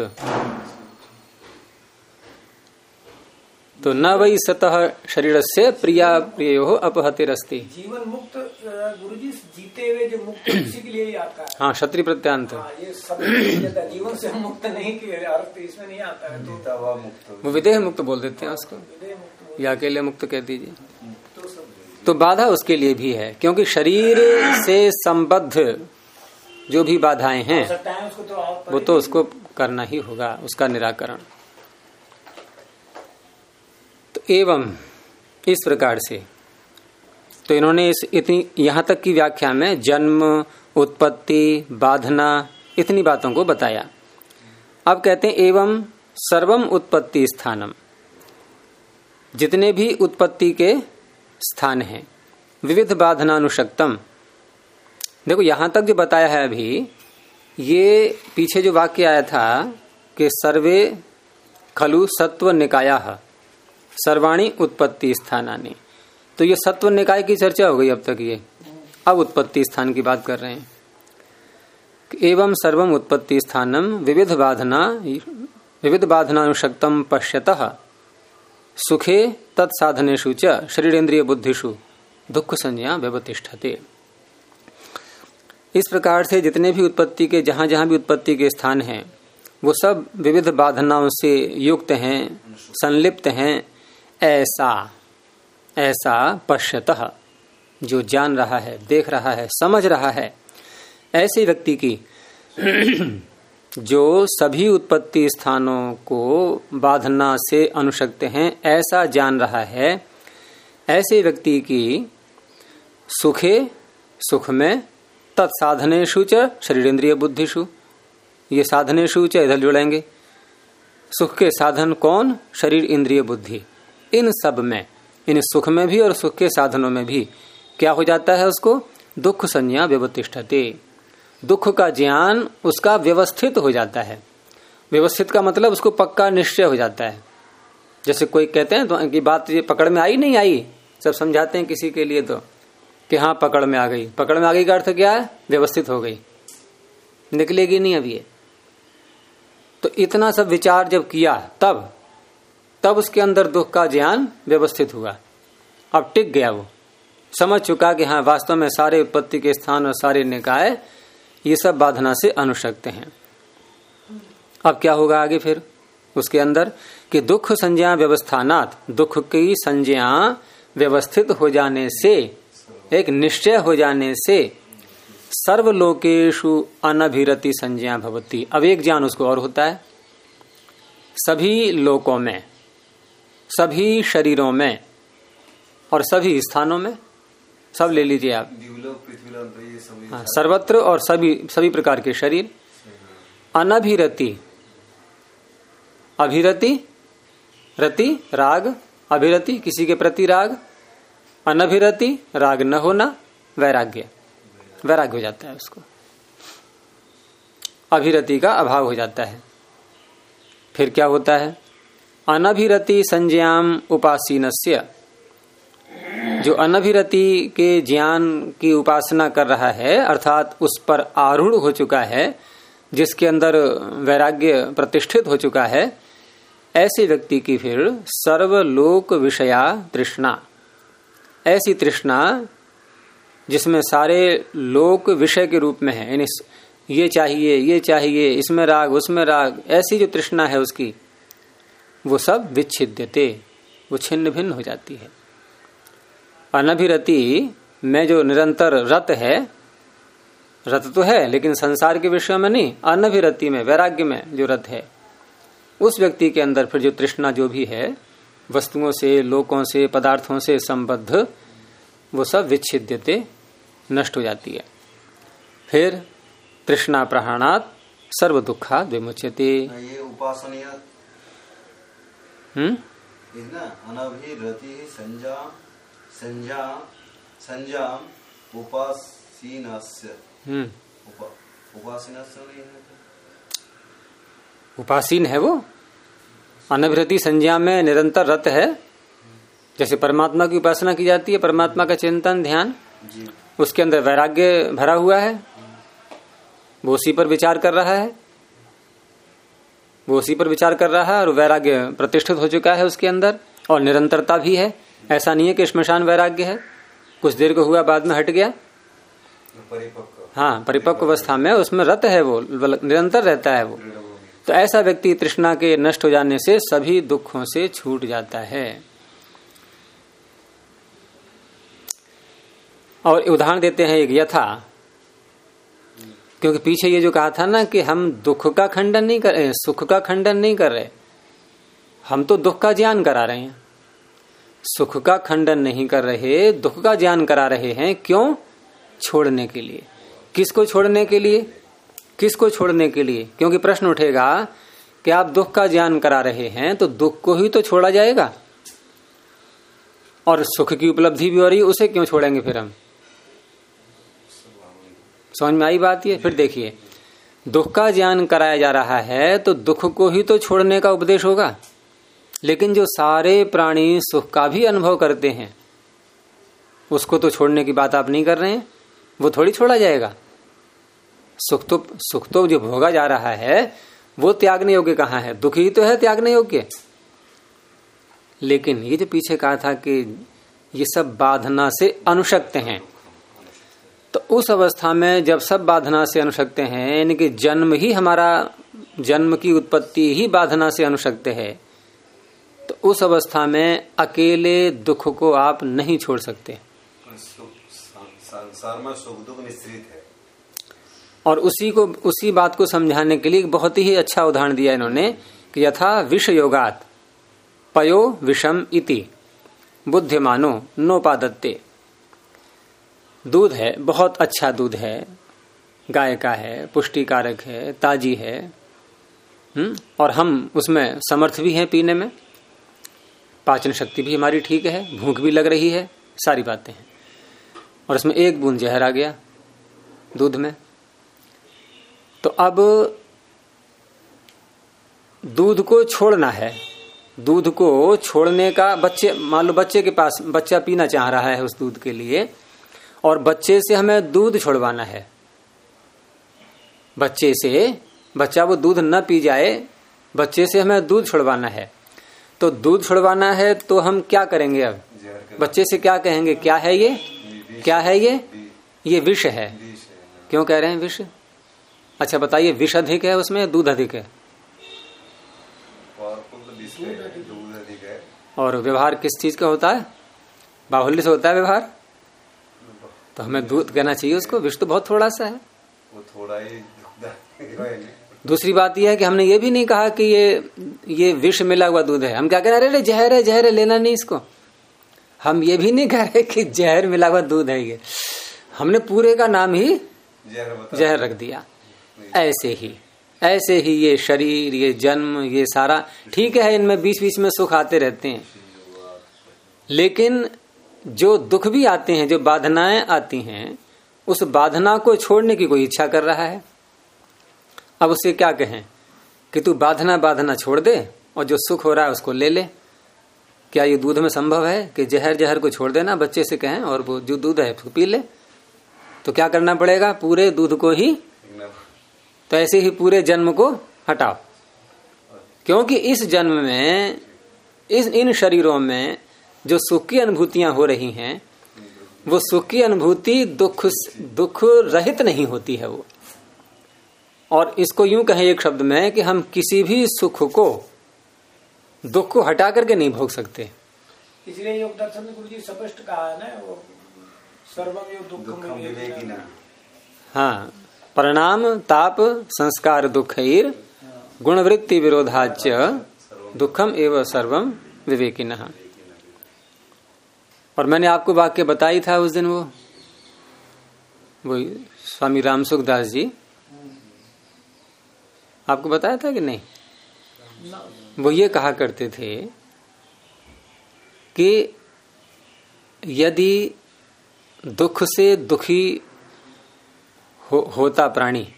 तो न वही सतः शरीर से प्रिया प्रियो अपहतिरस्ति। जीवन मुक्त गुरुजी जीते हुए जो मुक्त उसी के लिए ही आता है। हाँ, क्षत्रिय प्रत्यांत। ये सब जीवन से मुक्त नहीं कि अर्थ इसमें नहीं आता है। तो वो विदेह मुक्त बोल देते हैं उसको, या अकेले मुक्त कह दीजिए। तो बाधा उसके लिए भी है, क्योंकि शरीर से संबद्ध जो भी बाधाएं हैं वो तो उसको करना ही होगा, उसका निराकरण। तो एवं इस प्रकार से तो इन्होंने इतनी यहां तक की व्याख्या में जन्म, उत्पत्ति, बाधना इतनी बातों को बताया। अब कहते हैं एवं सर्वम उत्पत्ति स्थानम, जितने भी उत्पत्ति के स्थान हैं, विविध बाधनानुशक्तम। देखो यहां तक जो बताया है अभी, ये पीछे जो वाक्य आया था कि सर्वे खलु सत्व निकायाः सर्वाणी उत्पत्ति स्थानानि, तो ये सत्व निकाय की चर्चा हो गई अब तक। ये अब उत्पत्ति स्थान की बात कर रहे हैं। एवं सर्वम उत्पत्ति स्थानम विविध बाधनानुशक्तम पश्यतः सुखे तत्साधनेषु च शरीरेन्द्रिय बुद्धिषु दुख संज्ञा व्यवतिष्ठते। इस प्रकार से जितने भी उत्पत्ति के जहां जहां भी उत्पत्ति के स्थान हैं वो सब विविध बाधनाओं से युक्त हैं, संलिप्त हैं। ऐसा पश्यतः, जो जान रहा है, देख रहा है, समझ रहा है, ऐसे व्यक्ति की जो सभी उत्पत्ति स्थानों को बाधना से अनुशक्त हैं, ऐसा जान रहा है, ऐसे व्यक्ति की सुखे सुख में, तत्साधनेषु च शरीरेन्द्रिय बुद्धिषु, ये साधनेषु च इधर जुड़ेंगे। सुख के साधन कौन? शरीर, इंद्रिय, बुद्धि। इन सब में, इन सुख में भी और सुख के साधनों में भी क्या हो जाता है उसको? दुख संज्ञा व्यवतिष्ठते, दुख का ज्ञान उसका व्यवस्थित हो जाता है। व्यवस्थित का मतलब उसको पक्का निश्चय हो जाता है। जैसे कोई कहते हैं तो कि बात ये पकड़ में आई नहीं आई, सब समझाते हैं किसी के लिए तो कि हाँ पकड़ में आ गई। पकड़ में आ गई का अर्थ क्या है? व्यवस्थित हो गई, निकलेगी नहीं अब ये। तो इतना सब विचार जब किया तब उसके अंदर दुख का ज्ञान व्यवस्थित हुआ। अब टिक गया, वो समझ चुका कि हाँ वास्तव में सारे उत्पत्ति के स्थान और सारे निकाय ये सब बाधना से अनुशक्त हैं। अब क्या होगा आगे फिर उसके अंदर कि दुख संज्ञा व्यवस्थानात्, दुख की संज्ञा व्यवस्थित हो जाने से, एक निश्चय हो जाने से, सर्वलोकेषु अनभिरति संज्ञा भवति। अब एक ज्ञान उसको और होता है, सभी लोकों में, सभी शरीरों में और सभी स्थानों में, सब ले लीजिए आप, हाँ, सर्वत्र और सभी प्रकार के शरीर। अनभिरति, अभिरति, रति राग, अभिरति किसी के प्रति राग, अनभिरति राग न होना, वैराग्य, वैराग्य हो जाता है उसको, अभिरति का अभाव हो जाता है। फिर क्या होता है? अनभिरति संज्ञाम उपासीनस्य, जो अनभिरति के ज्ञान की उपासना कर रहा है, अर्थात उस पर आरूढ़ हो चुका है, जिसके अंदर वैराग्य प्रतिष्ठित हो चुका है, ऐसे व्यक्ति की फिर सर्वलोक विषया तृष्णा, ऐसी तृष्णा जिसमें सारे लोक विषय के रूप में है, यानी ये चाहिए, इसमें राग, उसमें राग, ऐसी जो तृष्णा है उसकी, वो सब विच्छिद्यते, वो छिन्न भिन्न हो जाती है। अनभिरति में जो निरंतर रत है, रत तो है लेकिन संसार के विषय में नहीं, अनभिरति में, वैराग्य में जो रत है, उस व्यक्ति के अंदर फिर जो तृष्णा जो भी है वस्तुओं से, लोकों से, पदार्थों से संबद्ध, वो सब विच्छिद्यते, नष्ट हो जाती है। फिर तृष्णा प्रहाणात् सर्व दुखा विमुच्यते। ये उपासनीय अनभिरति संजाम उपासीनस्य उपासीन है वो, अनभिरति संज्ञा में निरंतर रत है। जैसे परमात्मा की उपासना की जाती है, परमात्मा का चिंतन ध्यान, उसके अंदर वैराग्य भरा हुआ है, वो उसी पर विचार कर रहा है, वो उसी पर विचार कर रहा है और वैराग्य प्रतिष्ठित हो चुका है उसके अंदर, और निरंतरता भी है। ऐसा नहीं है कि श्मशान वैराग्य है, कुछ देर को हुआ बाद में हट गया। हाँ, परिपक्व अवस्था में उसमें रत है, वो निरंतर रहता है वो। तो ऐसा व्यक्ति तृष्णा के नष्ट हो जाने से सभी दुखों से छूट जाता है। और उदाहरण देते हैं एक यथा, क्योंकि पीछे ये जो कहा था ना कि हम दुख का खंडन नहीं कर रहे, सुख का खंडन नहीं कर रहे, हम तो दुख का ज्ञान करा रहे हैं। सुख का खंडन नहीं कर रहे, दुख का ज्ञान करा रहे हैं। क्यों? छोड़ने के लिए। किसको छोड़ने के लिए? किसको छोड़ने के लिए? क्योंकि प्रश्न उठेगा कि आप दुख का ज्ञान करा रहे हैं तो दुख को ही तो छोड़ा जाएगा, और सुख की उपलब्धि भी हो रही है, उसे क्यों छोड़ेंगे फिर हम? समझ में आई बात? ये फिर देखिए, दुख का ज्ञान कराया जा रहा है तो दुख को ही तो छोड़ने का उपदेश होगा, लेकिन जो सारे प्राणी सुख का भी अनुभव करते हैं उसको तो छोड़ने की बात आप नहीं कर रहे हैं, वो थोड़ी छोड़ा जाएगा। सुख तो जो भोगा जा रहा है वो त्यागने योग्य कहाँ है? दुख ही तो है त्यागने योग्य। लेकिन ये जो पीछे कहा था कि ये सब बाधना से अनुशक्त हैं, तो उस अवस्था में जब सब बाधना से अनुशक्त हैं, यानी कि जन्म ही हमारा, जन्म की उत्पत्ति ही बाधना से अनुशक्त है, तो उस अवस्था में अकेले दुख को आप नहीं छोड़ सकते। संसार में सुख दुख मिश्रित है। और उसी बात को समझाने के लिए बहुत ही अच्छा उदाहरण दिया इन्होंने कि यथा विष योगात पयो विषम इति बुद्धिमानो नोपादत्ते। दूध है, बहुत अच्छा दूध है, गाय का है, पुष्टिकारक है, ताजी है, और हम उसमें समर्थ भी हैं पीने में, पाचन शक्ति भी हमारी ठीक है, भूख भी लग रही है, सारी बातें हैं, और इसमें एक बूंद जहर आ गया दूध में। तो अब दूध को छोड़ना है, दूध को छोड़ने का, बच्चे, मान लो बच्चे के पास, बच्चा पीना चाह रहा है उस दूध के लिए, और बच्चे से हमें दूध छुड़वाना है। बच्चे से, बच्चा वो दूध न पी जाए, बच्चे से हमें दूध छुड़वाना है। तो दूध छुड़वाना है तो हम क्या करेंगे? अब बच्चे से क्या कहेंगे? क्या है ये? क्या है ये विष है। क्यों कह रहे हैं विष? अच्छा बताइए, विष अधिक है उसमें, दूध अधिक है? और व्यवहार किस चीज का होता है? बाहुल्य से होता है व्यवहार, तो हमें दूध कहना चाहिए उसको। विष तो बहुत थोड़ा सा है, वो थोड़ा ही। दूसरी बात यह है कि हमने ये भी नहीं कहा कि ये विष मिला हुआ दूध है। हम क्या कह रहे हैं? अरे जहर है, जहर है, लेना नहीं इसको। हम ये भी नहीं कह रहे कि जहर मिला हुआ दूध है ये, हमने पूरे का नाम ही जहर रख दिया। ऐसे ही ये शरीर, ये जन्म, ये सारा ठीक है, इनमें बीच बीच में सुख आते रहते हैं, लेकिन जो दुख भी आते हैं, जो बाधनाएं आती हैं, उस बाधना को छोड़ने की कोई इच्छा कर रहा है। अब उसे क्या कहें कि तू बाधना छोड़ दे और जो सुख हो रहा है उसको ले ले। क्या ये दूध में संभव है कि जहर को छोड़ देना? बच्चे से कहें और वो जो दूध है उसको पी ले, तो क्या करना पड़ेगा? पूरे दूध को ही, तो ऐसे ही पूरे जन्म को हटाओ, क्योंकि इस जन्म में, इन शरीरों में जो सुख की अनुभूतियां हो रही हैं, वो सुख की अनुभूति दुख रहित नहीं होती है वो। और इसको यूं कहें एक शब्द में कि हम किसी भी सुख को, दुख को हटा करके नहीं भोग सकते। इसलिए योग दर्शन में गुरु जी स्पष्ट कहा है ना, वो सर्वम योग दुखम विवेकिना। हाँ, परिणाम ताप संस्कार दुखैर गुणवृत्ति विरोधाच दुखम एवं सर्वम विवेकिनः। और मैंने आपको वाक्य बताई था उस दिन, वो स्वामी रामसुखदास जी, आपको बताया था कि नहीं? वो ये कहा करते थे कि यदि दुख से दुखी होता प्राणी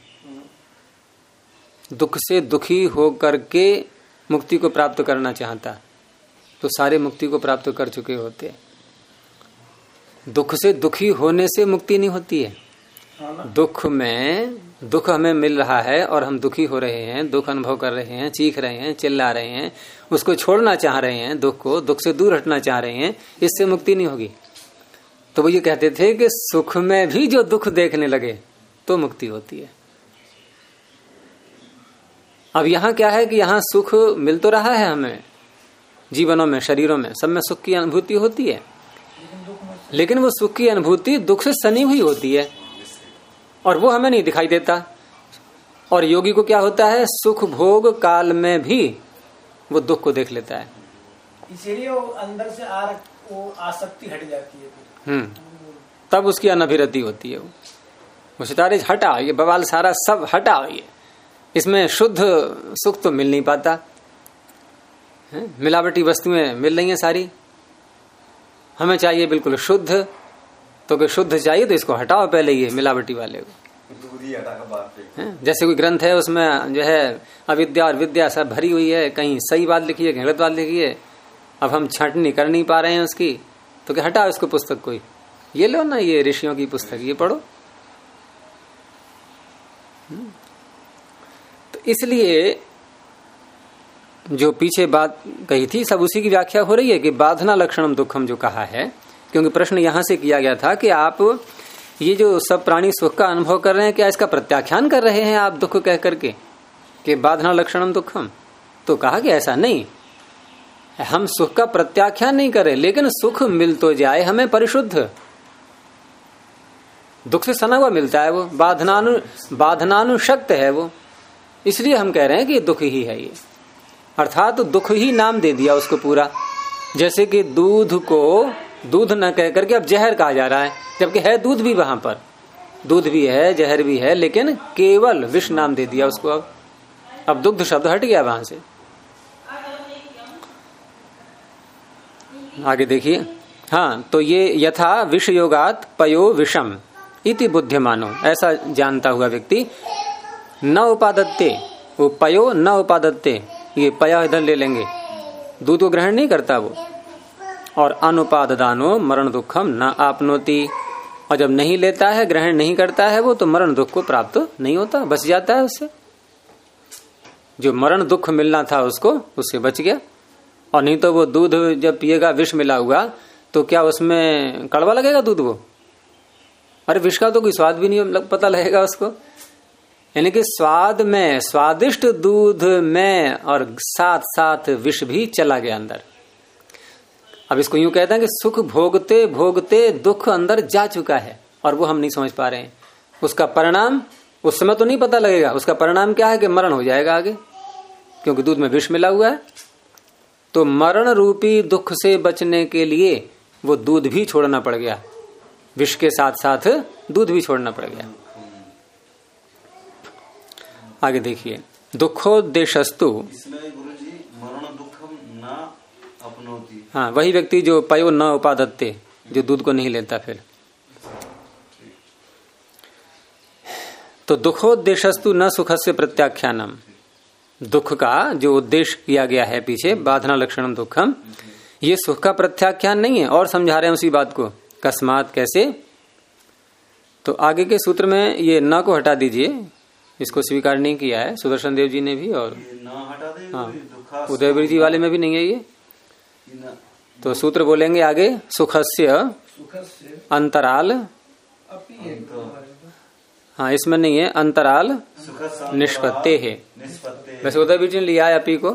दुख से दुखी हो करके मुक्ति को प्राप्त करना चाहता तो सारे मुक्ति को प्राप्त कर चुके होते। दुख से दुखी होने से मुक्ति नहीं होती है। दुख हमें मिल रहा है और हम दुखी हो रहे हैं, दुख अनुभव कर रहे हैं, चीख रहे हैं, चिल्ला रहे हैं, उसको छोड़ना चाह रहे हैं, दुख से दूर हटना चाह रहे हैं, इससे मुक्ति नहीं होगी। तो वो ये कहते थे कि सुख में भी जो दुख देखने लगे तो मुक्ति होती है। अब यहाँ क्या है कि यहाँ सुख मिल तो रहा है हमें, जीवनों में, शरीरों में, सब में सुख की अनुभूति होती है, लेकिन वो सुख की अनुभूति दुख से सनी हुई होती है और वो हमें नहीं दिखाई देता। और योगी को क्या होता है, सुख भोग काल में भी वो दुख को देख लेता है, इसीलिए वो अंदर से वो आसक्ति हट जाती है। तब उसकी अनभिरति होती है। वो सितारे हटा, ये बवाल सारा सब हटा, ये इसमें शुद्ध सुख तो मिल नहीं पाता है? मिलावटी वस्तुएं मिल रही हैं सारी, हमें चाहिए बिल्कुल शुद्ध। तो कि शुद्ध चाहिए तो इसको हटाओ पहले, ये मिलावटी वाले को। जैसे कोई ग्रंथ है उसमें जो है अविद्या और विद्या सब भरी हुई है, कहीं सही बात लिखी है, गलत बात लिखी है, अब हम छांटनी कर नहीं पा रहे हैं उसकी, तो क्या हटाओ इसको पुस्तक कोई, ये लो ना, ये ऋषियों की पुस्तक, ये पढ़ो। तो इसलिए जो पीछे बात कही थी सब उसी की व्याख्या हो रही है कि बाधना लक्षणम दुखम जो कहा है, क्योंकि प्रश्न यहां से किया गया था कि आप ये जो सब प्राणी सुख का अनुभव कर रहे हैं, क्या इसका प्रत्याख्यान कर रहे हैं आप दुख कह करके कि बाधना लक्षणम दुखम? तो कहा कि ऐसा नहीं, हम सुख का प्रत्याख्यान नहीं करें, लेकिन सुख मिल तो जाए हमें परिशुद्ध, दुख से सना हुआ मिलता है, वो बाधनानुशक्त है वो, इसलिए हम कह रहे हैं कि दुख ही है ये। अर्थात तो दुख ही नाम दे दिया उसको पूरा, जैसे कि दूध को दूध न कह करके अब जहर कहा जा रहा है, जबकि है दूध भी, वहां पर दूध भी है, जहर भी है, लेकिन केवल विष नाम दे दिया उसको। अब दुग्ध शब्द हट गया वहां से। आगे देखिए, हाँ, तो ये यथा विष योगात पयो विषम इति बुद्धिमानो, ऐसा जानता हुआ व्यक्ति न उपादत्ते, वो पयो न उपादत्ते, ये पया इधर ले लेंगे, दूध को ग्रहण नहीं करता वो, और अनुपाददानो मरण दुखम न आपनोति, और जब नहीं लेता है, ग्रहण नहीं करता है वो, तो मरण दुख को प्राप्त नहीं होता, बच जाता है उससे। जो मरण दुख मिलना था उसको, उससे बच गया। और नहीं तो वो दूध जब पिएगा विष मिला हुआ, तो क्या उसमें कड़वा लगेगा दूध? वो अरे विष का तो कोई स्वाद भी नहीं पता लगेगा उसको। यानी कि स्वाद में, स्वादिष्ट दूध में और साथ साथ विष भी चला गया अंदर। अब इसको यूं कहते हैं कि सुख भोगते भोगते दुख अंदर जा चुका है और वो हम नहीं समझ पा रहे हैं। उसका परिणाम उस समय तो नहीं पता लगेगा, उसका परिणाम क्या है कि मरण हो जाएगा आगे, क्योंकि दूध में विष मिला हुआ है। तो मरण रूपी दुख से बचने के लिए वो दूध भी छोड़ना पड़ गया, विष के साथ साथ दूध भी छोड़ना पड़ गया। आगे देखिए, दुखोद्देशस्तु, इसमें गुरुजी मरण दुखम न अपनोति, हाँ, वही व्यक्ति जो पयो न उपादत्ते, जो दूध को नहीं लेता। फिर तो दुखोद्देशस्तु न सुखस्य प्रत्याख्यानम, दुख का जो उद्देश्य किया गया है पीछे, बाधना लक्षणम दुखम, ये सुख का प्रत्याख्यान नहीं है। और समझा रहे हैं उसी बात को, कस्मात, कैसे? तो आगे के सूत्र में ये न को हटा दीजिए, इसको स्वीकार नहीं किया है सुदर्शन देव जी ने भी, और हाँ, उदयवीर जी वाले में भी नहीं है ये। तो सूत्र बोलेंगे आगे, सुखस्य अंतराल, हाँ इसमें नहीं है, अंतराल निष्पत्ते है। वैसे उदयवीर जी ने लिया है अपी को,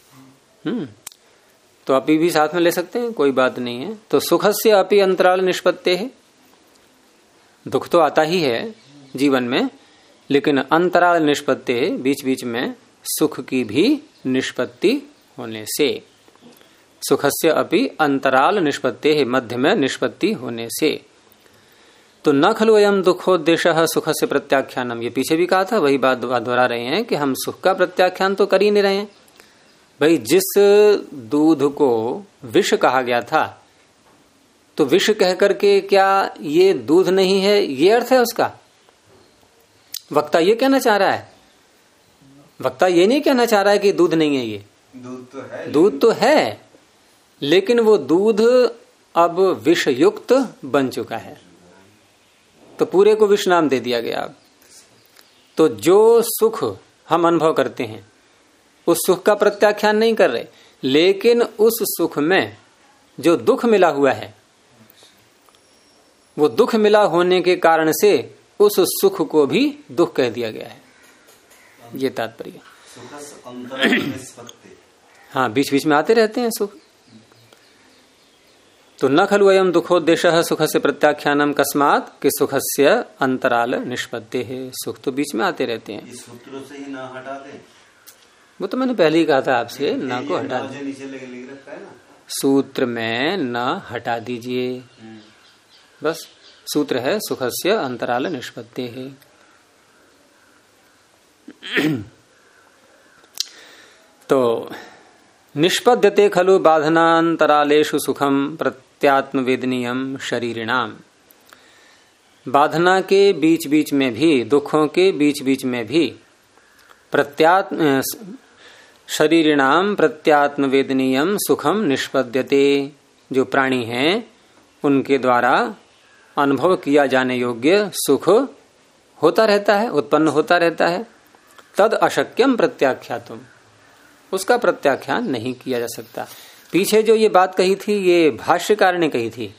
तो अपी भी साथ में ले सकते हैं, कोई बात नहीं है। तो सुखस्य अपी अंतराल निष्पत्ते है, दुख तो आता ही है, जीवन में, लेकिन अंतराल निष्पत्ति बीच बीच में सुख की भी निष्पत्ति होने से, सुखस्य अपि अंतराल निष्पत्ति, मध्य में निष्पत्ति होने से। तो न खलु अयम दुखोद्देश्य सुखस्य प्रत्याख्यानम, ये पीछे भी कहा था, वही बात दोहरा रहे हैं कि हम सुख का प्रत्याख्यान तो कर ही नहीं रहे हैं। भाई जिस दूध को विष कहा गया था, तो विष कह करके क्या ये दूध नहीं है, ये अर्थ है उसका? वक्ता ये कहना चाह रहा है? वक्ता ये नहीं कहना चाह रहा है कि दूध नहीं है, ये दूध तो है, लेकिन वो दूध अब विष युक्त बन चुका है, तो पूरे को विष नाम दे दिया गया। अब तो जो सुख हम अनुभव करते हैं उस सुख का प्रत्याख्यान नहीं कर रहे, लेकिन उस सुख में जो दुख मिला हुआ है, वो दुख मिला होने के कारण से उस सुख को भी दुख कह दिया गया है, ये तात्पर्य। हाँ, बीच बीच में आते रहते हैं सुख। तो न खलु अयम दुखोद्देश्य सुखस्य प्रत्याख्यानम कस्मात् कि सुखस्य अंतराल निष्पत्ति है, सुख तो बीच में आते रहते हैं। सूत्रों से ही ना हटा दे, वो तो मैंने पहले ही कहा था आपसे, ना को हटा दे, नीचे लिख रखा है ना, सूत्र में न हटा दीजिए, बस सूत्र है सुखस्य अंतराल निष्पत्ति है। तो निष्पद्यते खलु बाधनांतरालेषु सुखम प्रत्यात्म वेदनीयम शरीरिणाम, बाधना के बीच बीच में भी, दुखों के बीच बीच में भी प्रत्यात्म शरीरिणाम प्रत्यात्म वेदनीयम सुखम निष्पद्यते, जो प्राणी हैं उनके द्वारा अनुभव किया जाने योग्य सुख होता रहता है, उत्पन्न होता रहता है। तद अशक्यम प्रत्याख्यातुम, उसका प्रत्याख्यान नहीं किया जा सकता। पीछे जो ये बात कही थी, ये भाष्यकार ने कही थी।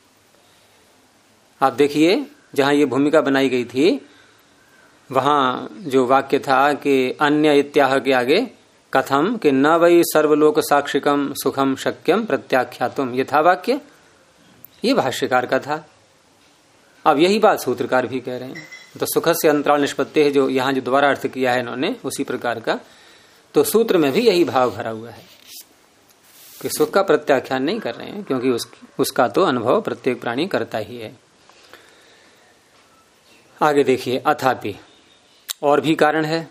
आप देखिए, जहां ये भूमिका बनाई गई थी, वहां जो वाक्य था कि अन्य इत्याह के आगे कथम कि न वै सर्वलोक साक्षिकम सुखम शक्यम प्रत्याख्यातुम, ये था वाक्य, ये भाष्यकार का था। अब यही बात सूत्रकार भी कह रहे हैं। तो सुख से अंतराल निष्पत्ति है, जो यहाँ जो दोबारा अर्थ किया है इन्होंने, उसी प्रकार का। तो सूत्र में भी यही भाव भरा हुआ है कि सुख का प्रत्याख्यान नहीं कर रहे हैं, क्योंकि उसका तो अनुभव प्रत्येक प्राणी करता ही है। आगे देखिए, अथापि और भी कारण है।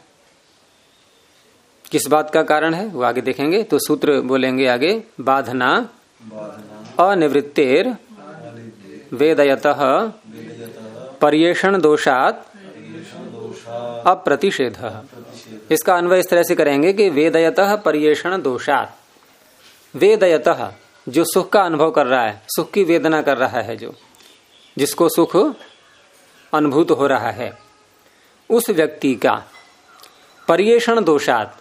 किस बात का कारण है वो आगे देखेंगे। तो सूत्र बोलेंगे आगे, बाधना अनिवृत्तेर वेदयतः पर्येषण दोषात् अप्रतिषेधः। इसका अन्वय इस तरह से करेंगे कि वेदयतः पर्येषण दोषात्, वेदयतः जो सुख का अनुभव कर रहा है, सुख की वेदना कर रहा है, जो जिसको सुख अनुभूत हो रहा है, उस व्यक्ति का पर्येषण दोषात्,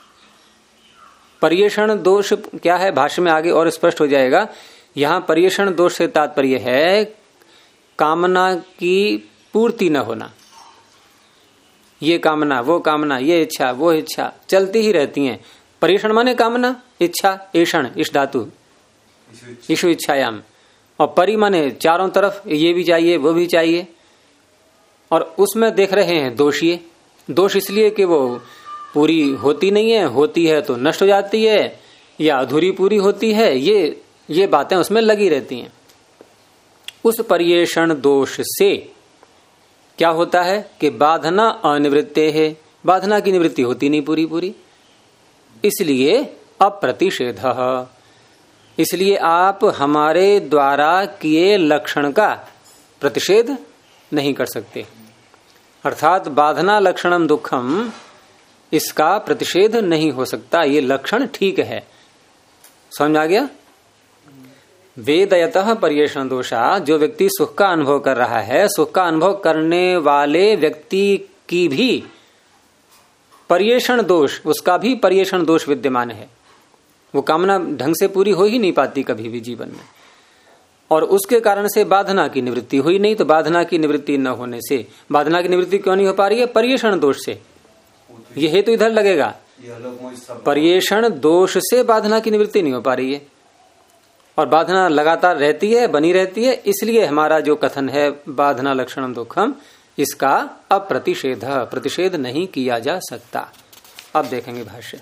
पर्येषण दोष क्या है भाष्य में आगे और स्पष्ट हो जाएगा। यहां पर्येषण दोष से तात्पर्य है कामना की पूर्ति न होना। ये कामना, वो कामना, ये इच्छा, वो इच्छा चलती ही रहती हैं। पर्येषण माने कामना, इच्छा, ऐषण, इस धातु, इशु इच्छायाम, और परि माने चारों तरफ, ये भी चाहिए, वो भी चाहिए। और उसमें देख रहे हैं दोष, ये दोष इसलिए कि वो पूरी होती नहीं है, होती है तो नष्ट हो जाती है, या अधूरी पूरी होती है, ये बातें उसमें लगी रहती हैं। उस पर्येषण दोष से क्या होता है कि बाधना अनिवृत्ते है, बाधना की निवृत्ति होती नहीं पूरी पूरी, इसलिए अप्रतिषेध, इसलिए आप हमारे द्वारा किए लक्षण का प्रतिषेध नहीं कर सकते। अर्थात बाधना लक्षणम दुखम, इसका प्रतिषेध नहीं हो सकता, ये लक्षण ठीक है। समझ आ गया? वेदयतः पर्येषण दोषा, जो व्यक्ति सुख का अनुभव कर रहा है, सुख का अनुभव करने वाले व्यक्ति की भी पर्येषण दोष, उसका भी पर्येषण दोष विद्यमान है। वो कामना ढंग से पूरी हो ही नहीं पाती कभी भी जीवन में, और उसके कारण से बाधना की निवृत्ति हुई नहीं। तो बाधना की निवृत्ति न होने से, बाधना की निवृत्ति क्यों नहीं हो पा रही है? पर्येषण दोष से। ये हेतु इधर लगेगा, पर्येषण दोष से बाधना की निवृत्ति नहीं हो पा रही है, और बाधना लगातार रहती है, बनी रहती है। इसलिए हमारा जो कथन है बाधना लक्षणम दुखम, इसका अप्रतिषेध, प्रतिषेध नहीं किया जा सकता। अब देखेंगे भाष्य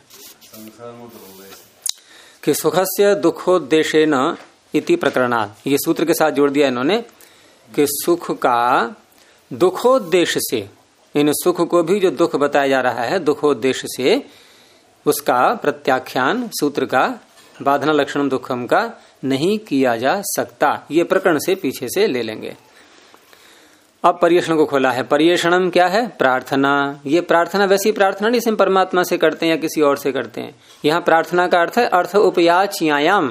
कि सुखस्य दुखोद्देशेन इति प्रकरणात्, ये सूत्र के साथ जोड़ दिया इन्होंने कि सुख का दुखोद्देश्य से, इन सुख को भी जो दुख बताया जा रहा है दुखोद्देश्य से, उसका प्रत्याख्यान सूत्र का बाधना लक्षणम दुखम का नहीं किया जा सकता। ये प्रकरण से पीछे से ले लेंगे। अब पर्येषण को खोला है। पर्येषणम क्या है? प्रार्थना। ये प्रार्थना वैसी प्रार्थना नहीं, सिर्फ परमात्मा से करते हैं या किसी और से करते हैं। यहाँ प्रार्थना का अर्थ है अर्थ उपयाच्यायाम,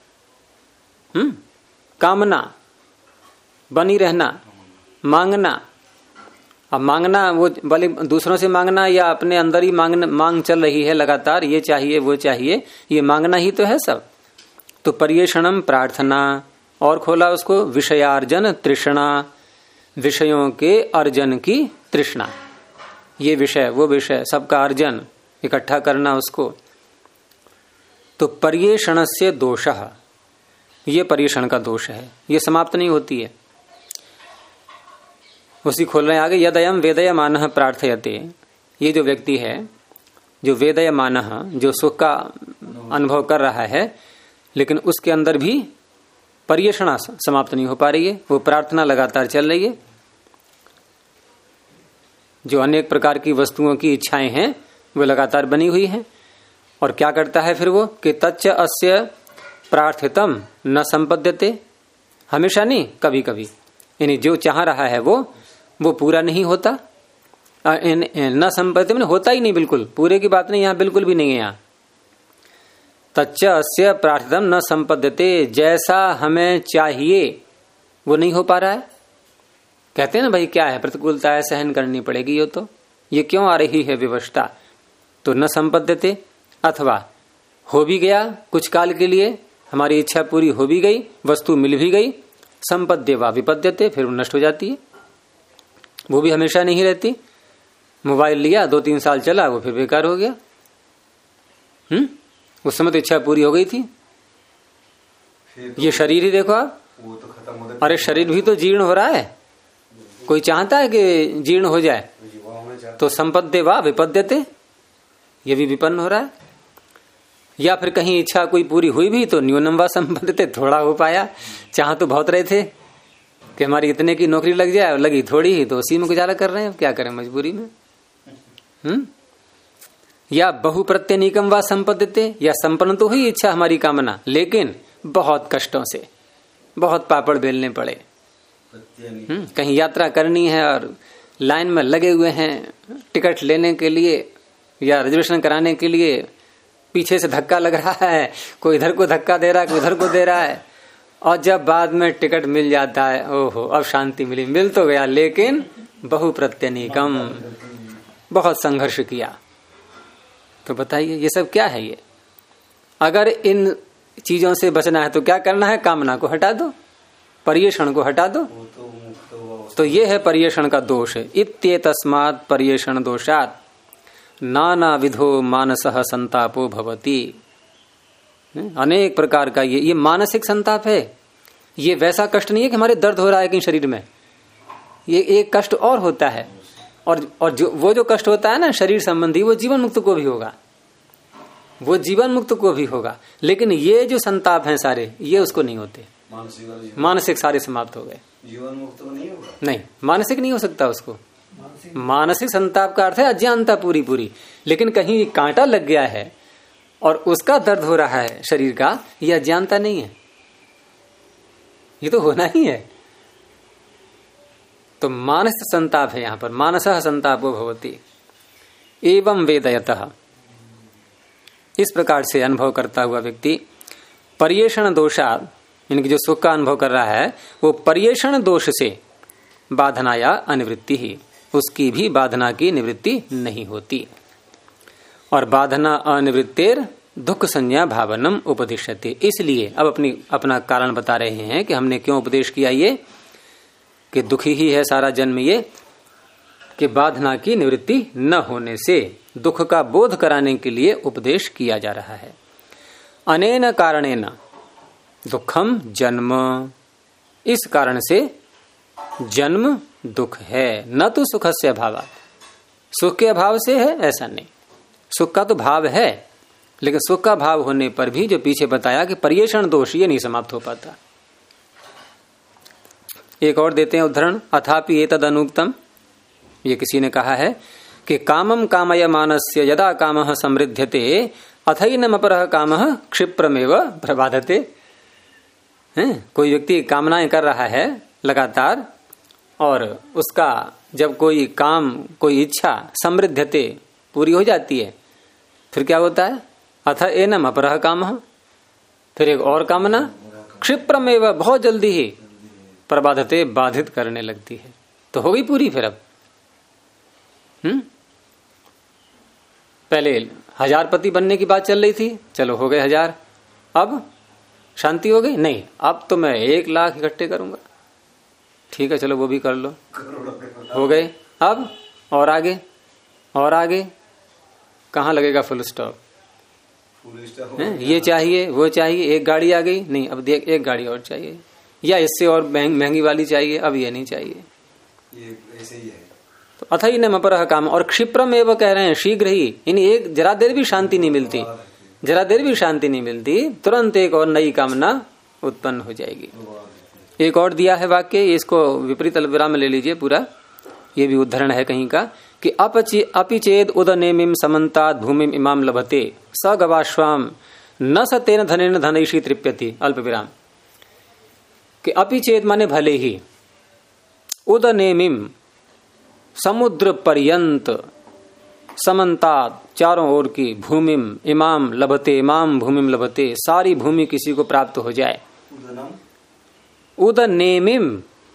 कामना, बनी रहना, मांगना। अब मांगना वो भले दूसरों से मांगना या अपने अंदर ही मांग चल रही है लगातार, ये चाहिए वो चाहिए, ये मांगना ही तो है सब। तो पर्येषणम प्रार्थना। और खोला उसको विषयार्जन तृष्णा, विषयों के अर्जन की तृष्णा। ये विषय वो विषय सबका अर्जन इकट्ठा करना उसको। तो पर्येषणस्य दोषः, ये पर्येषण का दोष है, ये समाप्त नहीं होती है। उसी खोल रहे हैं आगे, यदयम वेदयमानः प्रार्थयते। ये जो व्यक्ति है जो वेदयमानः, जो सुख का अनुभव कर रहा है, लेकिन उसके अंदर भी पर्येषणा समाप्त नहीं हो पा रही है, वो प्रार्थना लगातार चल रही है। जो अनेक प्रकार की वस्तुओं की इच्छाएं हैं वो लगातार बनी हुई हैं। और क्या करता है फिर वो कि तच्च अस्य प्रार्थितम न संपद्यते, हमेशा नहीं, कभी कभी, यानी जो चाह रहा है वो पूरा नहीं होता। न संपद्यते मैंने होता ही नहीं, बिल्कुल पूरे की बात नहीं, यहाँ बिल्कुल भी नहीं है। यहाँ तच्च अस्य प्रार्थितम न संपद्यते, जैसा हमें चाहिए वो नहीं हो पा रहा है। कहते हैं ना भाई क्या है, प्रतिकूलता है, सहन करनी पड़ेगी, ये क्यों आ रही है विवशता। तो न संपद्यते, अथवा हो भी गया कुछ काल के लिए, हमारी इच्छा पूरी हो भी गई, वस्तु मिल भी गई, संपद्य वा विपद्यते, फिर नष्ट हो जाती है, वो भी हमेशा नहीं रहती। मोबाइल लिया 2-3 साल चला, वो फिर बेकार हो गया। उस समय तो इच्छा पूरी हो गई थी। ये शरीर ही देखो आप, वो तो खत्म हो, अरे शरीर भी तो जीर्ण हो रहा है, कोई चाहता है कि जीर्ण हो जाए? तो संपद्य वा विपद्यते, ये भी विपन्न हो रहा है। या फिर कहीं इच्छा कोई पूरी हुई भी तो न्यूनम वा संपद्यते, थोड़ा हो पाया, चाह तो बहुत रहे थे कि हमारी इतने की नौकरी लग जाए, लगी थोड़ी ही, तो उसी में गुजारा कर रहे हैं, क्या करें मजबूरी में। या बहुप्रत्यनीकम वा संपद्यते, या संपन्न तो हुई इच्छा हमारी कामना, लेकिन बहुत कष्टों से, बहुत पापड़ बेलने पड़े। कहीं यात्रा करनी है और लाइन में लगे हुए हैं टिकट लेने के लिए या रिजर्वेशन कराने के लिए, पीछे से धक्का लग रहा है, कोई इधर को धक्का दे रहा है, कोई उधर को दे रहा है, और जब बाद में टिकट मिल जाता है, ओहो अब शांति मिली, मिल तो गया, लेकिन बहुप्रत्यनीकम, बहुत संघर्ष किया। तो बताइए ये सब क्या है? ये अगर इन चीजों से बचना है तो क्या करना है? कामना को हटा दो, पर्येषण को हटा दो। तो ये है पर्येषण का दोष। इत्येतस्मात् पर्येषण दोषात् नाना विधो मानसः संतापो भवति। अनेक प्रकार का ये मानसिक संताप है। ये वैसा कष्ट नहीं है कि हमारे दर्द हो रहा है कहीं शरीर में, ये एक कष्ट और होता है। और जो कष्ट होता है ना शरीर संबंधी, वो जीवन मुक्त को भी होगा, वो जीवन मुक्त को भी होगा, लेकिन ये जो संताप हैं सारे, ये उसको नहीं होते। मानसिक सारे समाप्त हो गए। जीवन मुक्त नहीं होगा, नहीं, मानसिक नहीं हो सकता उसको। मानसिक संताप का अर्थ है अज्ञानता पूरी, लेकिन कहीं कांटा लग गया है और उसका दर्द हो रहा है शरीर का, ये अज्ञानता नहीं है, ये तो होना ही है। तो मानसिक संताप है यहां पर, मानसः संतापो भवति। एवं वेदयतः, इस प्रकार से अनुभव करता हुआ व्यक्ति पर्येषण दोषात्, इनकी जो सुख का अनुभव कर रहा है वो पर्येषण दोष से बाधना या अनिवृत्ति ही, उसकी भी बाधना की निवृत्ति नहीं होती। और बाधना अनिवृत्तेर दुख संज्ञा भावनम उपदिश्यते। इसलिए अब अपना कारण बता रहे हैं कि हमने क्यों उपदेश किया ये, कि दुखी ही है सारा जन्म ये, कि बाधना की निवृत्ति न होने से दुख का बोध कराने के लिए उपदेश किया जा रहा है। अनेन कारणेन दुखम जन्म, इस कारण से जन्म दुख है, न तो सुखस्य अभावात्, सुख के अभाव से है ऐसा नहीं। सुख का तो भाव है, लेकिन सुख का भाव होने पर भी जो पीछे बताया कि पर्येषण दोष, ये नहीं समाप्त हो पाता। एक और देते हैं उदाहरण, अथापि एतद अनुक्तम, ये किसी ने कहा है कि कामम कामय मानस्य यदा कामः समृद्ध्यते अथैनम अपरः कामः क्षिप्रमेव प्रबाधते। कोई व्यक्ति कामनाएं कर रहा है लगातार, और उसका जब कोई काम, कोई इच्छा समृद्ध्यते, पूरी हो जाती है, फिर क्या होता है? अथ एनम अपरः कामः, फिर एक और कामना क्षिप्रमेव, बहुत जल्दी ही प्रबाधते, बाधित करने लगती है। तो हो गई पूरी फिर अब। पहले 1000 पति बनने की बात चल रही थी, चलो हो गए 1000, अब शांति हो गई? नहीं, अब तो मैं 1 लाख इकट्ठे करूंगा। ठीक है, चलो वो भी कर लो, हो गए। अब और आगे और आगे, कहाँ लगेगा फुल स्टॉप? ये चाहिए, वो चाहिए, एक गाड़ी आ गई, नहीं अब देख एक गाड़ी और चाहिए, या इससे और महंगी वाली चाहिए, अब ये नहीं चाहिए, ये ऐसे ही है। तो अथई न अपरः काम, और क्षिप्रम एवं कह रहे हैं, शीघ्र ही, यानी एक जरा देर भी शांति नहीं मिलती, जरा देर भी शांति नहीं मिलती, तुरंत एक और नई कामना उत्पन्न हो जाएगी। एक और दिया है वाक्य, इसको विपरीत अल्पविराम में ले लीजिए पूरा, ये भी उदाहरण है कहीं का, कि अपिचेद उदनेमिम समन्तात् भूमिम इमाम लभते स गवाश्वाम न स तेन धनेन धनैषी तृप्यति, अल्पविराम। कि अपिचेद माने भले ही, उदनेमिम समुद्र पर्यंत, समन्तात् चारों ओर की, भूमिम इमाम लभते, इमाम भूमिम लभते, सारी भूमि किसी को प्राप्त हो जाए। उदनेमिम,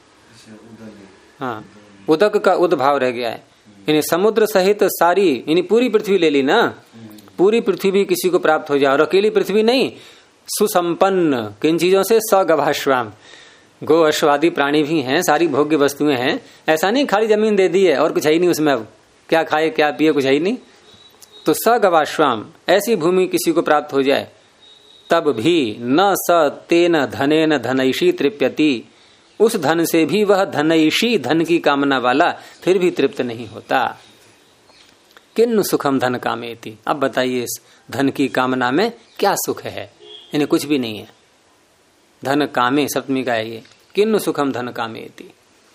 हाँ, उदक का उद्भाव रह गया है, यानी समुद्र सहित सारी, यानी पूरी पृथ्वी ले ली ना, पूरी पृथ्वी भी किसी को प्राप्त हो जाए। और अकेली पृथ्वी नहीं, सुसंपन्न किन चीजों से? सगभाश्वाम, गो अश्वादि प्राणी भी हैं, सारी भोग्य वस्तुएं हैं। ऐसा नहीं खाली जमीन दे दी है और कुछ है ही नहीं उसमें, अब क्या खाए क्या पिए, कुछ है ही नहीं। तो सगवाश्वाम, ऐसी भूमि किसी को प्राप्त हो जाए, तब भी न स तेन धनेन धनैषी तृप्यति, उस धन से भी वह धनैषी, धन की कामना वाला, फिर भी तृप्त नहीं होता। किन्नु सुखम धन कामेति, अब बताइए इस धन की कामना में क्या सुख है? इन्हें कुछ भी नहीं है। धन कामे, सप्तमी का है ये, किन्नु सुखम धन कामेति।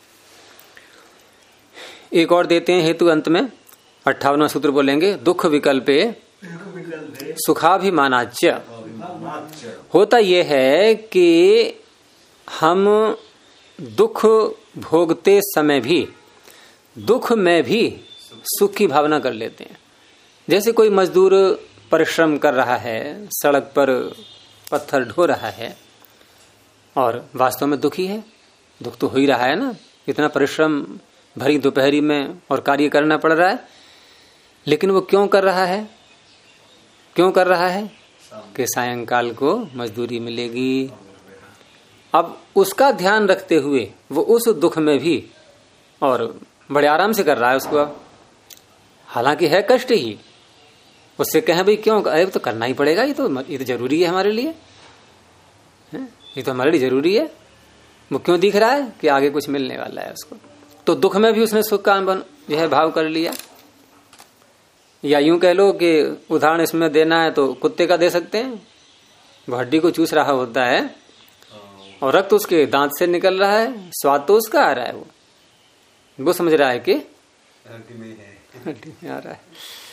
एक और देते हैं हेतु अंत में, 58वां सूत्र बोलेंगे, दुख विकल्पे सुखाभिमानाच्य। होता यह है कि हम दुख भोगते समय भी, दुख में भी सुख की भावना कर लेते हैं। जैसे कोई मजदूर परिश्रम कर रहा है, सड़क पर पत्थर ढो रहा है, और वास्तव में दुखी है, दुख तो हो ही रहा है ना, इतना परिश्रम भरी दोपहरी में और कार्य करना पड़ रहा है, लेकिन वो क्यों कर रहा है? क्यों कर रहा है? कि सायंकाल को मजदूरी मिलेगी। अब उसका ध्यान रखते हुए वो उस दुख में भी, और बड़े आराम से कर रहा है उसको, अब हालांकि है कष्ट ही, उससे कहें भाई क्यों, अरे तो करना ही पड़ेगा, ये तो जरूरी है हमारे लिए, ये तो हमारे लिए जरूरी है। वो क्यों दिख रहा है? कि आगे कुछ मिलने वाला है उसको। तो दुख में भी उसने सुख का जो है भाव कर लिया। या यूं कह लो कि उदाहरण इसमें देना है तो कुत्ते का दे सकते हैं, वो हड्डी को चूस रहा होता है और रक्त उसके दांत से निकल रहा है, स्वाद तो उसका आ रहा है, वो समझ रहा है कि हड्डी में आ रहा है।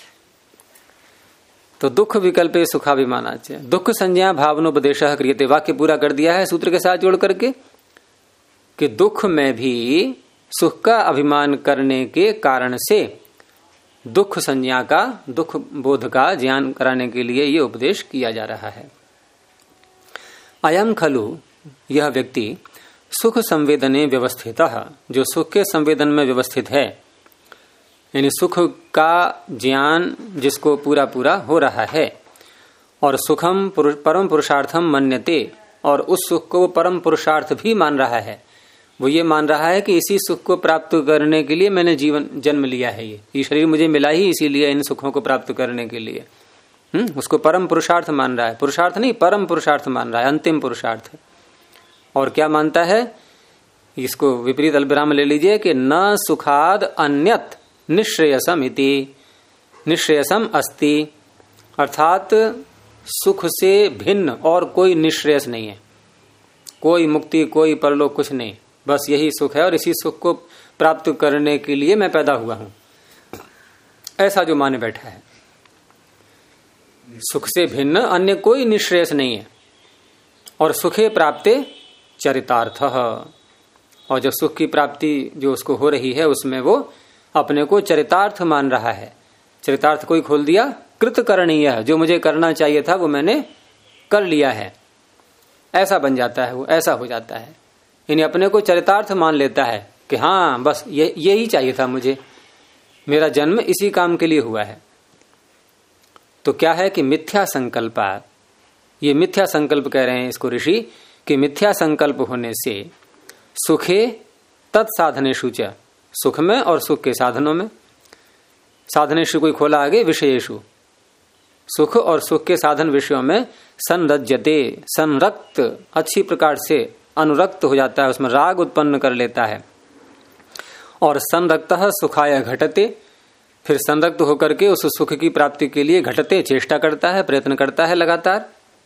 तो दुख विकल्पे सुखाभिमानाच्य, दुख संज्ञा भावनोपदेशः क्रियते, वाक्य पूरा कर दिया है सूत्र के साथ जोड़ करके, कि दुख में भी सुख का अभिमान करने के कारण से दुख संज्ञा का, दुख बोध का ज्ञान कराने के लिए ये उपदेश किया जा रहा है। अयम खलु, यह व्यक्ति सुख संवेदने व्यवस्थितः, जो सुख के संवेदन में व्यवस्थित है, यानी सुख का ज्ञान जिसको पूरा पूरा हो रहा है, और सुखम परम पुरुषार्थम मन्यते, और उस सुख को परम पुरुषार्थ भी मान रहा है। वो ये मान रहा है कि इसी सुख को प्राप्त करने के लिए मैंने जन्म लिया है, ये शरीर मुझे मिला ही इसीलिए, इन सुखों को प्राप्त करने के लिए। उसको परम पुरुषार्थ मान रहा है, पुरुषार्थ नहीं परम पुरुषार्थ मान रहा है, अंतिम पुरुषार्थ। और क्या मानता है इसको विपरीत अल्पविराम ले लीजिए कि न सुखाद अन्यत निश्रेयसम इति, निश्रेयसम अस्ति, अर्थात सुख से भिन्न और कोई निश्रेयस नहीं है, कोई मुक्ति कोई परलोक कुछ नहीं, बस यही सुख है और इसी सुख को प्राप्त करने के लिए मैं पैदा हुआ हूं, ऐसा जो माने बैठा है। सुख से भिन्न अन्य कोई निश्रेयस नहीं है। और सुखे प्राप्ते चरितार्थ, और जो सुख की प्राप्ति जो उसको हो रही है उसमें वो अपने को चरितार्थ मान रहा है। चरितार्थ कोई खोल दिया, कृतकरणीय, जो मुझे करना चाहिए था वो मैंने कर लिया है, ऐसा बन जाता है, वो ऐसा हो जाता है। यानी अपने को चरितार्थ मान लेता है कि हाँ बस यही चाहिए था मुझे, मेरा जन्म इसी काम के लिए हुआ है। तो क्या है कि मिथ्या संकल्प, ये मिथ्या संकल्प कह रहे हैं इसको ऋषि, कि मिथ्या संकल्प होने से सुखे तत्साधनेषु च, सुख में और सुख के साधनों में, साधनेषु कोई खोला आगे विषयेषु, सुख और सुख के साधन विषयों में संरज्यते, संरक्त, अच्छी प्रकार से अनुरक्त हो जाता है, उसमें राग उत्पन्न कर लेता है। और संरक्तः सुखाय घटते, फिर संरक्त होकर के उस सुख की प्राप्ति के लिए घटते, चेष्टा करता है, प्रयत्न करता है लगातार।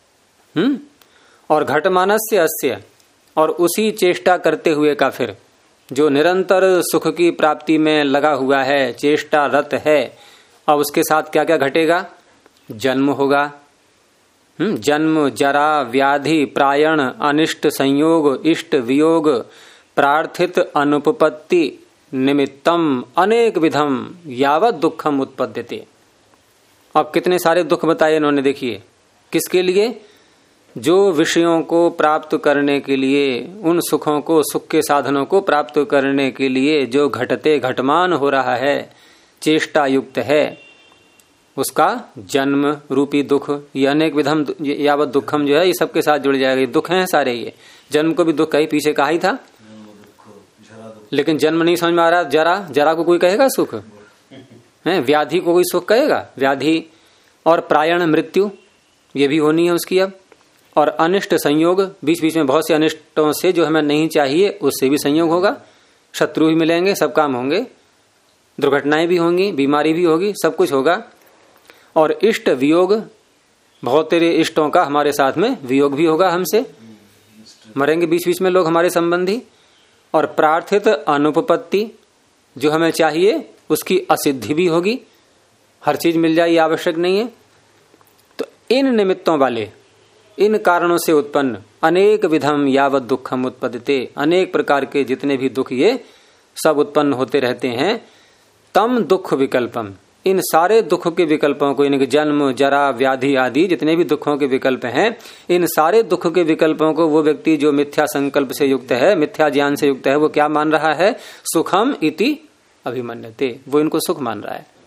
और घटमानस्य अस्य, और उसी चेष्टा करते हुए का फिर जो निरंतर सुख की प्राप्ति में लगा हुआ है, चेष्टा रत है, अब उसके साथ क्या क्या घटेगा? जन्म होगा, जन्म, जरा, व्याधि, प्रायण, अनिष्ट संयोग, इष्ट वियोग, प्रार्थित अनुपपत्ति निमित्तम अनेक विधम यावत दुखम उत्पद्यते। अब कितने सारे दुख बताए इन्होंने, देखिए किसके लिए? जो विषयों को प्राप्त करने के लिए, उन सुखों को, सुख के साधनों को प्राप्त करने के लिए जो घटते घटमान हो रहा है, चेष्टा युक्त है, उसका जन्म रूपी दुख, ये अनेक विधम यावत दुखम जो है ये सबके साथ जुड़ जाएगा। ये दुख हैं सारे, ये जन्म को भी दुख कही, पीछे कहा ही था, लेकिन जन्म नहीं समझ में आ रहा। जरा, जरा को कोई कहेगा सुख है? व्याधि को कोई सुख कहेगा? व्याधि और प्रायण, मृत्यु, ये भी होनी है उसकी अब। और अनिष्ट संयोग, बीच बीच में बहुत से अनिष्टों से जो हमें नहीं चाहिए उससे भी संयोग होगा, शत्रु भी मिलेंगे, सब काम होंगे, दुर्घटनाएं भी होंगी, बीमारी भी होगी, सब कुछ होगा। और इष्ट वियोग, बहुत तेरे इष्टों का हमारे साथ में वियोग भी होगा, हमसे मरेंगे बीच बीच में लोग हमारे संबंधी। और प्रार्थित अनुपपत्ति, जो हमें चाहिए उसकी असिद्धि भी होगी, हर चीज मिल जाए ये आवश्यक नहीं है। तो इन निमित्तों वाले, इन कारणों से उत्पन्न अनेक विधम यावत दुखम उत्पद्यते, अनेक प्रकार के जितने भी दुख ये सब उत्पन्न होते रहते हैं। तम दुख विकल्पम, इन सारे दुख के विकल्पों को, यानी कि जन्म, जरा, व्याधि आदि जितने भी दुखों के विकल्प हैं, इन सारे दुख के विकल्पों को वो व्यक्ति जो मिथ्या संकल्प से युक्त है, मिथ्या ज्ञान से युक्त है, वो क्या मान रहा है? सुखम इति अभिमन्यते, वो इनको सुख मान रहा है।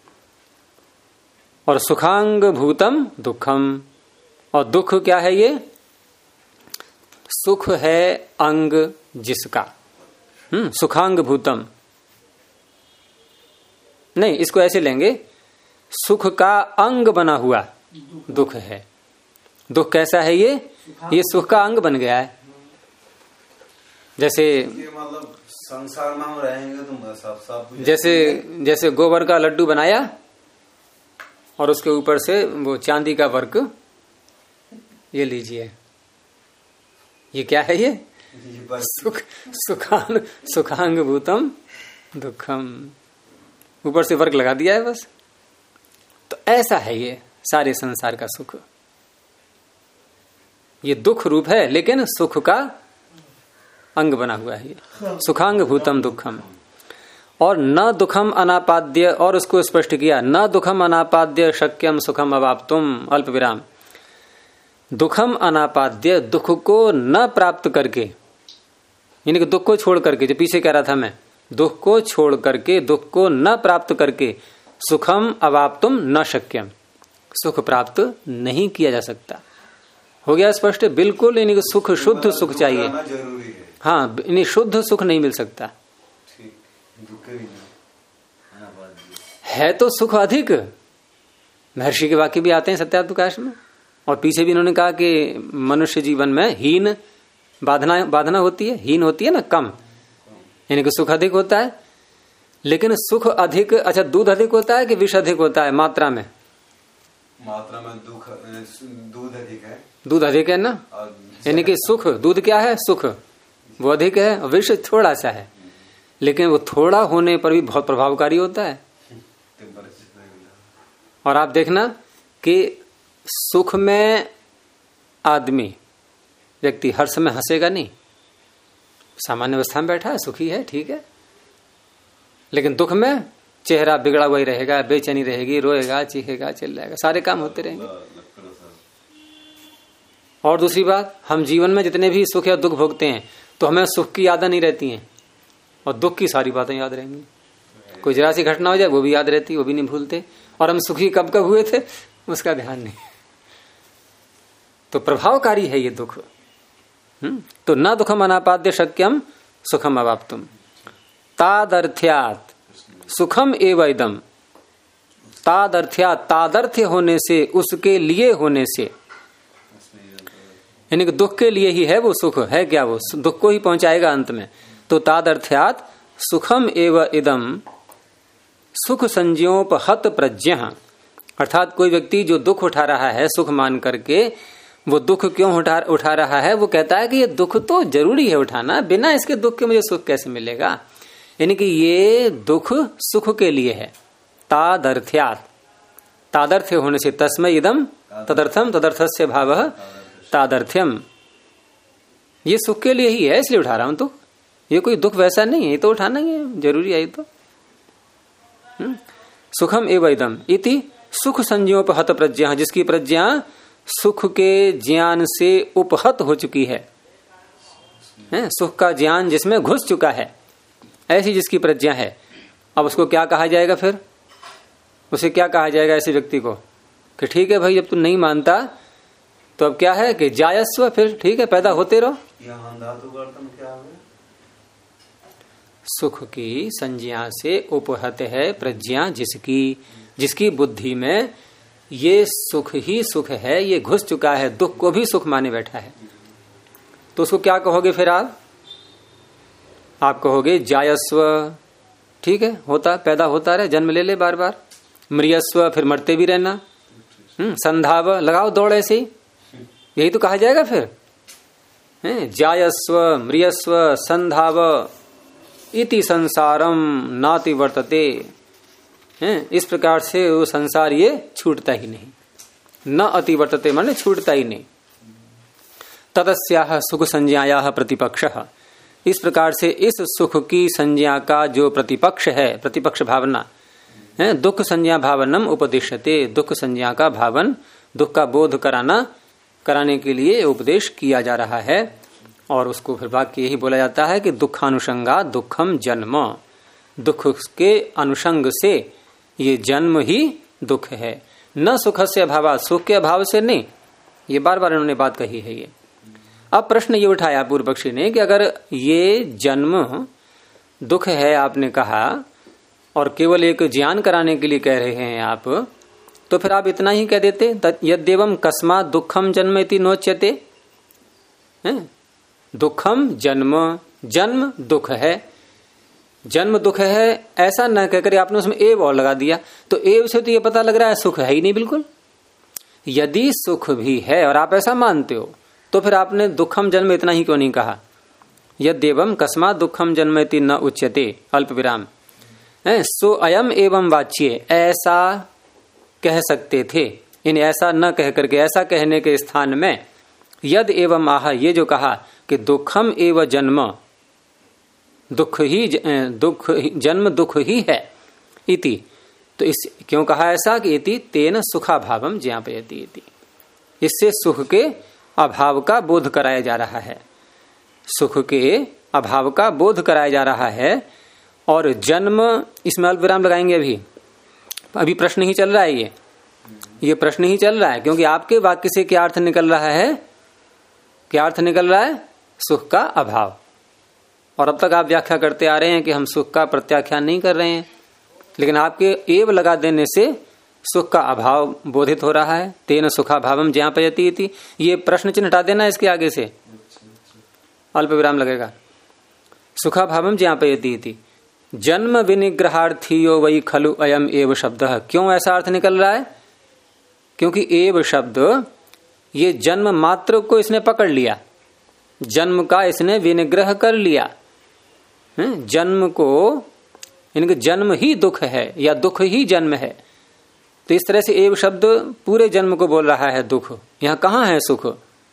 और सुखांग भूतम दुखम, और दुख क्या है? ये सुख है अंग जिसका, सुखांग भूतम नहीं, इसको ऐसे लेंगे, सुख का अंग बना हुआ दुख है। दुख कैसा है? ये सुख का अंग बन गया है। जैसे मतलब संसार में हम रहेंगे तो सब जैसे गोबर का लड्डू बनाया और उसके ऊपर से वो चांदी का वर्क, ये लीजिए, ये क्या है? ये सुखांग भूतम दुखम, ऊपर से वर्क लगा दिया है बस। तो ऐसा है ये सारे संसार का सुख, ये दुख रूप है लेकिन सुख का अंग बना हुआ है ये, सुखांग भूतम दुखम। और न दुखम अनापाद्य, और उसको स्पष्ट किया, न दुखम अनापाद्य शक्यम सुखम अवाप्तुम, अल्प विराम। दुखम अनापाद्य, दुख को न प्राप्त करके, यानी कि दुख को छोड़ करके, जो पीछे कह रहा था मैं, दुख को छोड़ करके, दुख को न प्राप्त करके, सुखम अवाप्तुम न शक्यम, सुख प्राप्त नहीं किया जा सकता। हो गया स्पष्ट? बिल्कुल, यानी कि सुख, शुद्ध सुख चाहिए। हाँ, यानी शुद्ध सुख नहीं मिल सकता है। तो सुख अधिक, महर्षि के वाक्य भी आते हैं सत्यात्मकाश में, और पीछे भी इन्होंने कहा कि मनुष्य जीवन में हीन बाधना होती है, हीन होती है ना, कम, यानी कि सुख अधिक होता है। लेकिन सुख अधिक, अच्छा दूध अधिक होता है कि विष अधिक होता है मात्रा में? मात्रा में दूध अधिक है। दूध अधिक है ना, यानी कि सुख, दूध क्या है, सुख वो अधिक है, विष थोड़ा सा है, लेकिन वो थोड़ा होने पर भी बहुत प्रभावकारी होता है। और आप देखना कि सुख में आदमी, व्यक्ति हर समय हंसेगा नहीं, सामान्य अवस्था में बैठा है, सुखी है, ठीक है, लेकिन दुख में चेहरा बिगड़ा हुआ ही रहेगा, बेचैनी रहेगी, रोएगा, चीखेगा, चल जाएगा, सारे काम होते रहेंगे। और दूसरी बात, हम जीवन में जितने भी सुख या दुख भोगते हैं तो हमें सुख की यादें नहीं रहती हैं और दुख की सारी बातें याद रहेंगी। कोई जरा सी घटना हो जाए वो भी याद रहती, वो भी नहीं भूलते, और हम सुखी कब कब हुए थे उसका ध्यान नहीं। तो प्रभावकारी है ये दुख। तो न दुखम अनापाद्य शक्यम सुखम अवाप्तुम तादर्थ्यात सुखम एव इदम। तादर्थ्यात, तादर्थ्य होने से, उसके लिए होने से, यानी कि दुख के लिए ही है वो सुख, है क्या वो दुख को ही पहुंचाएगा अंत में। तो तादर्थ्यात सुखम एव इदम सुख संज्ञोपहत प्रज्ञ, अर्थात कोई व्यक्ति जो दुख उठा रहा है सुख मान करके, वो दुख क्यों उठा रहा है? वो कहता है कि ये दुख तो जरूरी है उठाना, बिना इसके दुख के मुझे सुख कैसे मिलेगा, यानी कि ये दुख सुख के लिए है। तादर्थ्यात, तादर्थ्य होने से, तस्मै इदम तदर्थम तदर्थस्य भावः तादर्थ्यम, ये सुख के लिए ही है इसलिए उठा रहा हूं। तो ये कोई दुख वैसा नहीं है, ये तो उठाना ही है, जरूरी है ये तो। सुखम एव इदम इति सुख संज्ञोपहत प्रज्ञा, जिसकी प्रज्ञा सुख के ज्ञान से उपहत हो चुकी है, सुख का ज्ञान जिसमें घुस चुका है, ऐसी जिसकी प्रज्ञा है। अब उसको क्या कहा जाएगा फिर? उसे क्या कहा जाएगा ऐसे व्यक्ति को कि ठीक है भाई, जब तू नहीं मानता तो अब क्या है कि जायस्व, फिर ठीक है पैदा होते रहो। सुख की संज्ञा से उपहत है प्रज्ञा जिसकी बुद्धि में ये सुख ही सुख है, ये घुस चुका है, दुख को भी सुख माने बैठा है। तो उसको क्या कहोगे फिर आप कहोगे जायस्व, ठीक है, होता पैदा होता रहे, जन्म ले ले बार बार। मृयस्व, फिर मरते भी रहना। संधाव, लगाओ दौड़ ऐसे ही, यही तो कहा जाएगा फिर। जायस्व मृयस्व संधाव इति संसारम नाति वर्तते, इस प्रकार से वो संसार ये छूटता ही नहीं, न अति वर्तते माने छूटता ही नहीं। तदस्याह सुख संज्ञायाः प्रतिपक्षः, इस प्रकार से इस सुख की संज्ञा का जो प्रतिपक्ष है, प्रतिपक्ष भावना है, दुख संज्ञा भावनम उपदिश्यते, दुख संज्ञा का भावन, दुख का बोध कराने के लिए उपदेश किया जा रहा है। और उसको फिर वाक्य यही बोला जाता है कि दुखानुषंगा दुखम जन्म, दुख के अनुषंग से ये जन्म ही दुख है, न सुख से अभाव, सुख के अभाव से नहीं। ये बार बार इन्होंने बात कही है ये। अब प्रश्न ये उठाया पूर्व पक्षी ने कि अगर ये जन्म दुख है आपने कहा और केवल एक ज्ञान कराने के लिए कह रहे हैं आप, तो फिर आप इतना ही कह देते यद्येवं कस्मात् दुखम जन्मेति नोच्यते। दुखम जन्म दुख है, जन्म दुख है ऐसा न कहकर आपने उसमें एव और लगा दिया, तो एव से तो ये पता लग रहा है सुख है ही नहीं बिल्कुल। यदि सुख भी है और आप ऐसा मानते हो तो फिर आपने दुखम जन्म इतना ही क्यों नहीं कहा? यद्येवं कस्मात् दुखम जन्मेति न उच्यते अल्प विराम, सो अयम एवं वाच्य, ऐसा कह सकते थे, यानी ऐसा न कह करके ऐसा कहने के स्थान में यद एवं आह, ये जो कहा कि दुखम एव जन्म, दुख जन्म दुख ही है इति, तो इस क्यों कहा ऐसा कि इति तेन सुखाभावम ज्ञापयति इति, इससे सुख के अभाव का बोध कराया जा रहा है, सुख के अभाव का बोध कराया जा रहा है। और जन्म, इसमें अल्प विराम लगाएंगे, अभी प्रश्न ही चल रहा है, ये प्रश्न ही चल रहा है, क्योंकि आपके वाक्य से क्या अर्थ निकल रहा है? क्या अर्थ निकल रहा है? सुख का अभाव। और अब तक आप व्याख्या करते आ रहे हैं कि हम सुख का प्रत्याख्यान नहीं कर रहे हैं, लेकिन आपके एव लगा देने से सुख का अभाव बोधित हो रहा है। तेन सुखाभावम ज्ञापयति इति, ये प्रश्न चिन्ह हटा देना इसके आगे से। अल्प विराम लगेगा। सुखाभावम ज्ञापयति इति जन्म विनिग्रहार्थियो वही खलु अयम एव शब्द। क्यों ऐसा अर्थ निकल रहा है? क्योंकि एव शब्द ये जन्म मात्र को इसने पकड़ लिया, जन्म का इसने विनिग्रह कर लिया। जन्म को, इनके जन्म ही दुख है या दुख ही जन्म है। तो इस तरह से एव शब्द पूरे जन्म को बोल रहा है दुख। यहां कहां है सुख?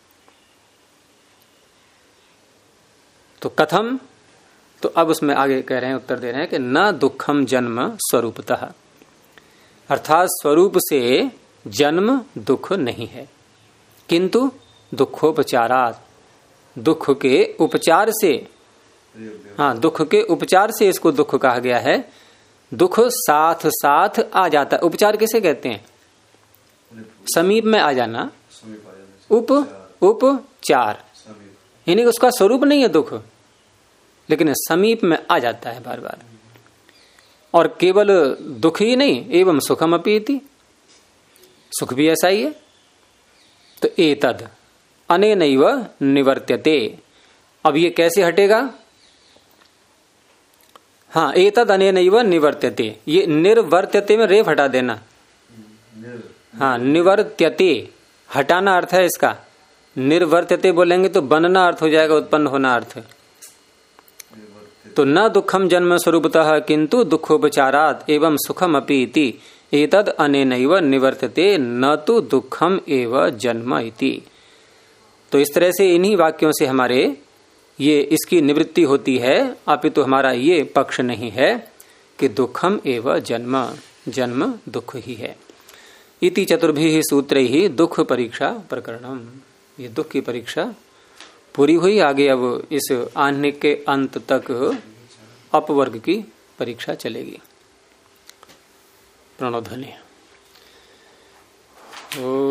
तो कथम, तो अब उसमें आगे कह रहे हैं, उत्तर दे रहे हैं कि न दुखम जन्म स्वरूपतः, अर्थात स्वरूप से जन्म दुख नहीं है, किंतु दुखोपचारात, दुख के उपचार से, हाँ दुख के उपचार से इसको दुख कहा गया है। दुख साथ साथ आ जाता है। उपचार किसे कहते हैं? समीप में आ जाना, उपचार, यानी उसका स्वरूप नहीं है दुख, लेकिन समीप में आ जाता है बार बार। और केवल दुख ही नहीं, एवं सुखम अपीति, सुख भी ऐसा ही है। तो एतद अनेनैव निवर्त्यते, अब ये कैसे हटेगा? हाँ, एतद अनेनैव निवर्त्यते, ये निर्वर्त्यते में रेफ हटा देना। हाँ, निवर्त्यते हटाना अर्थ है इसका। निर्वर्त्यते बोलेंगे तो बनना अर्थ हो जाएगा, उत्पन्न होना अर्थ। तो न दुखम जन्म स्वरूपतः किंतु दुखोपचारात एवं सुखम अपि इति एतद अनेनैव निवर्त्यते न तो दुखम एव जन्म इति। तो इस तरह से इन्हीं वाक्यों से हमारे ये इसकी निवृत्ति होती है, अपितु हमारा ये पक्ष नहीं है कि दुखम एव जन्म, जन्म दुख ही है। इति चतुर्भिः सूत्रैः दुख परीक्षा प्रकरणम, ये दुख की परीक्षा पूरी हुई। आगे अब इस आह्निक के अंत तक अपवर्ग की परीक्षा चलेगी। प्रणव ध्वनि।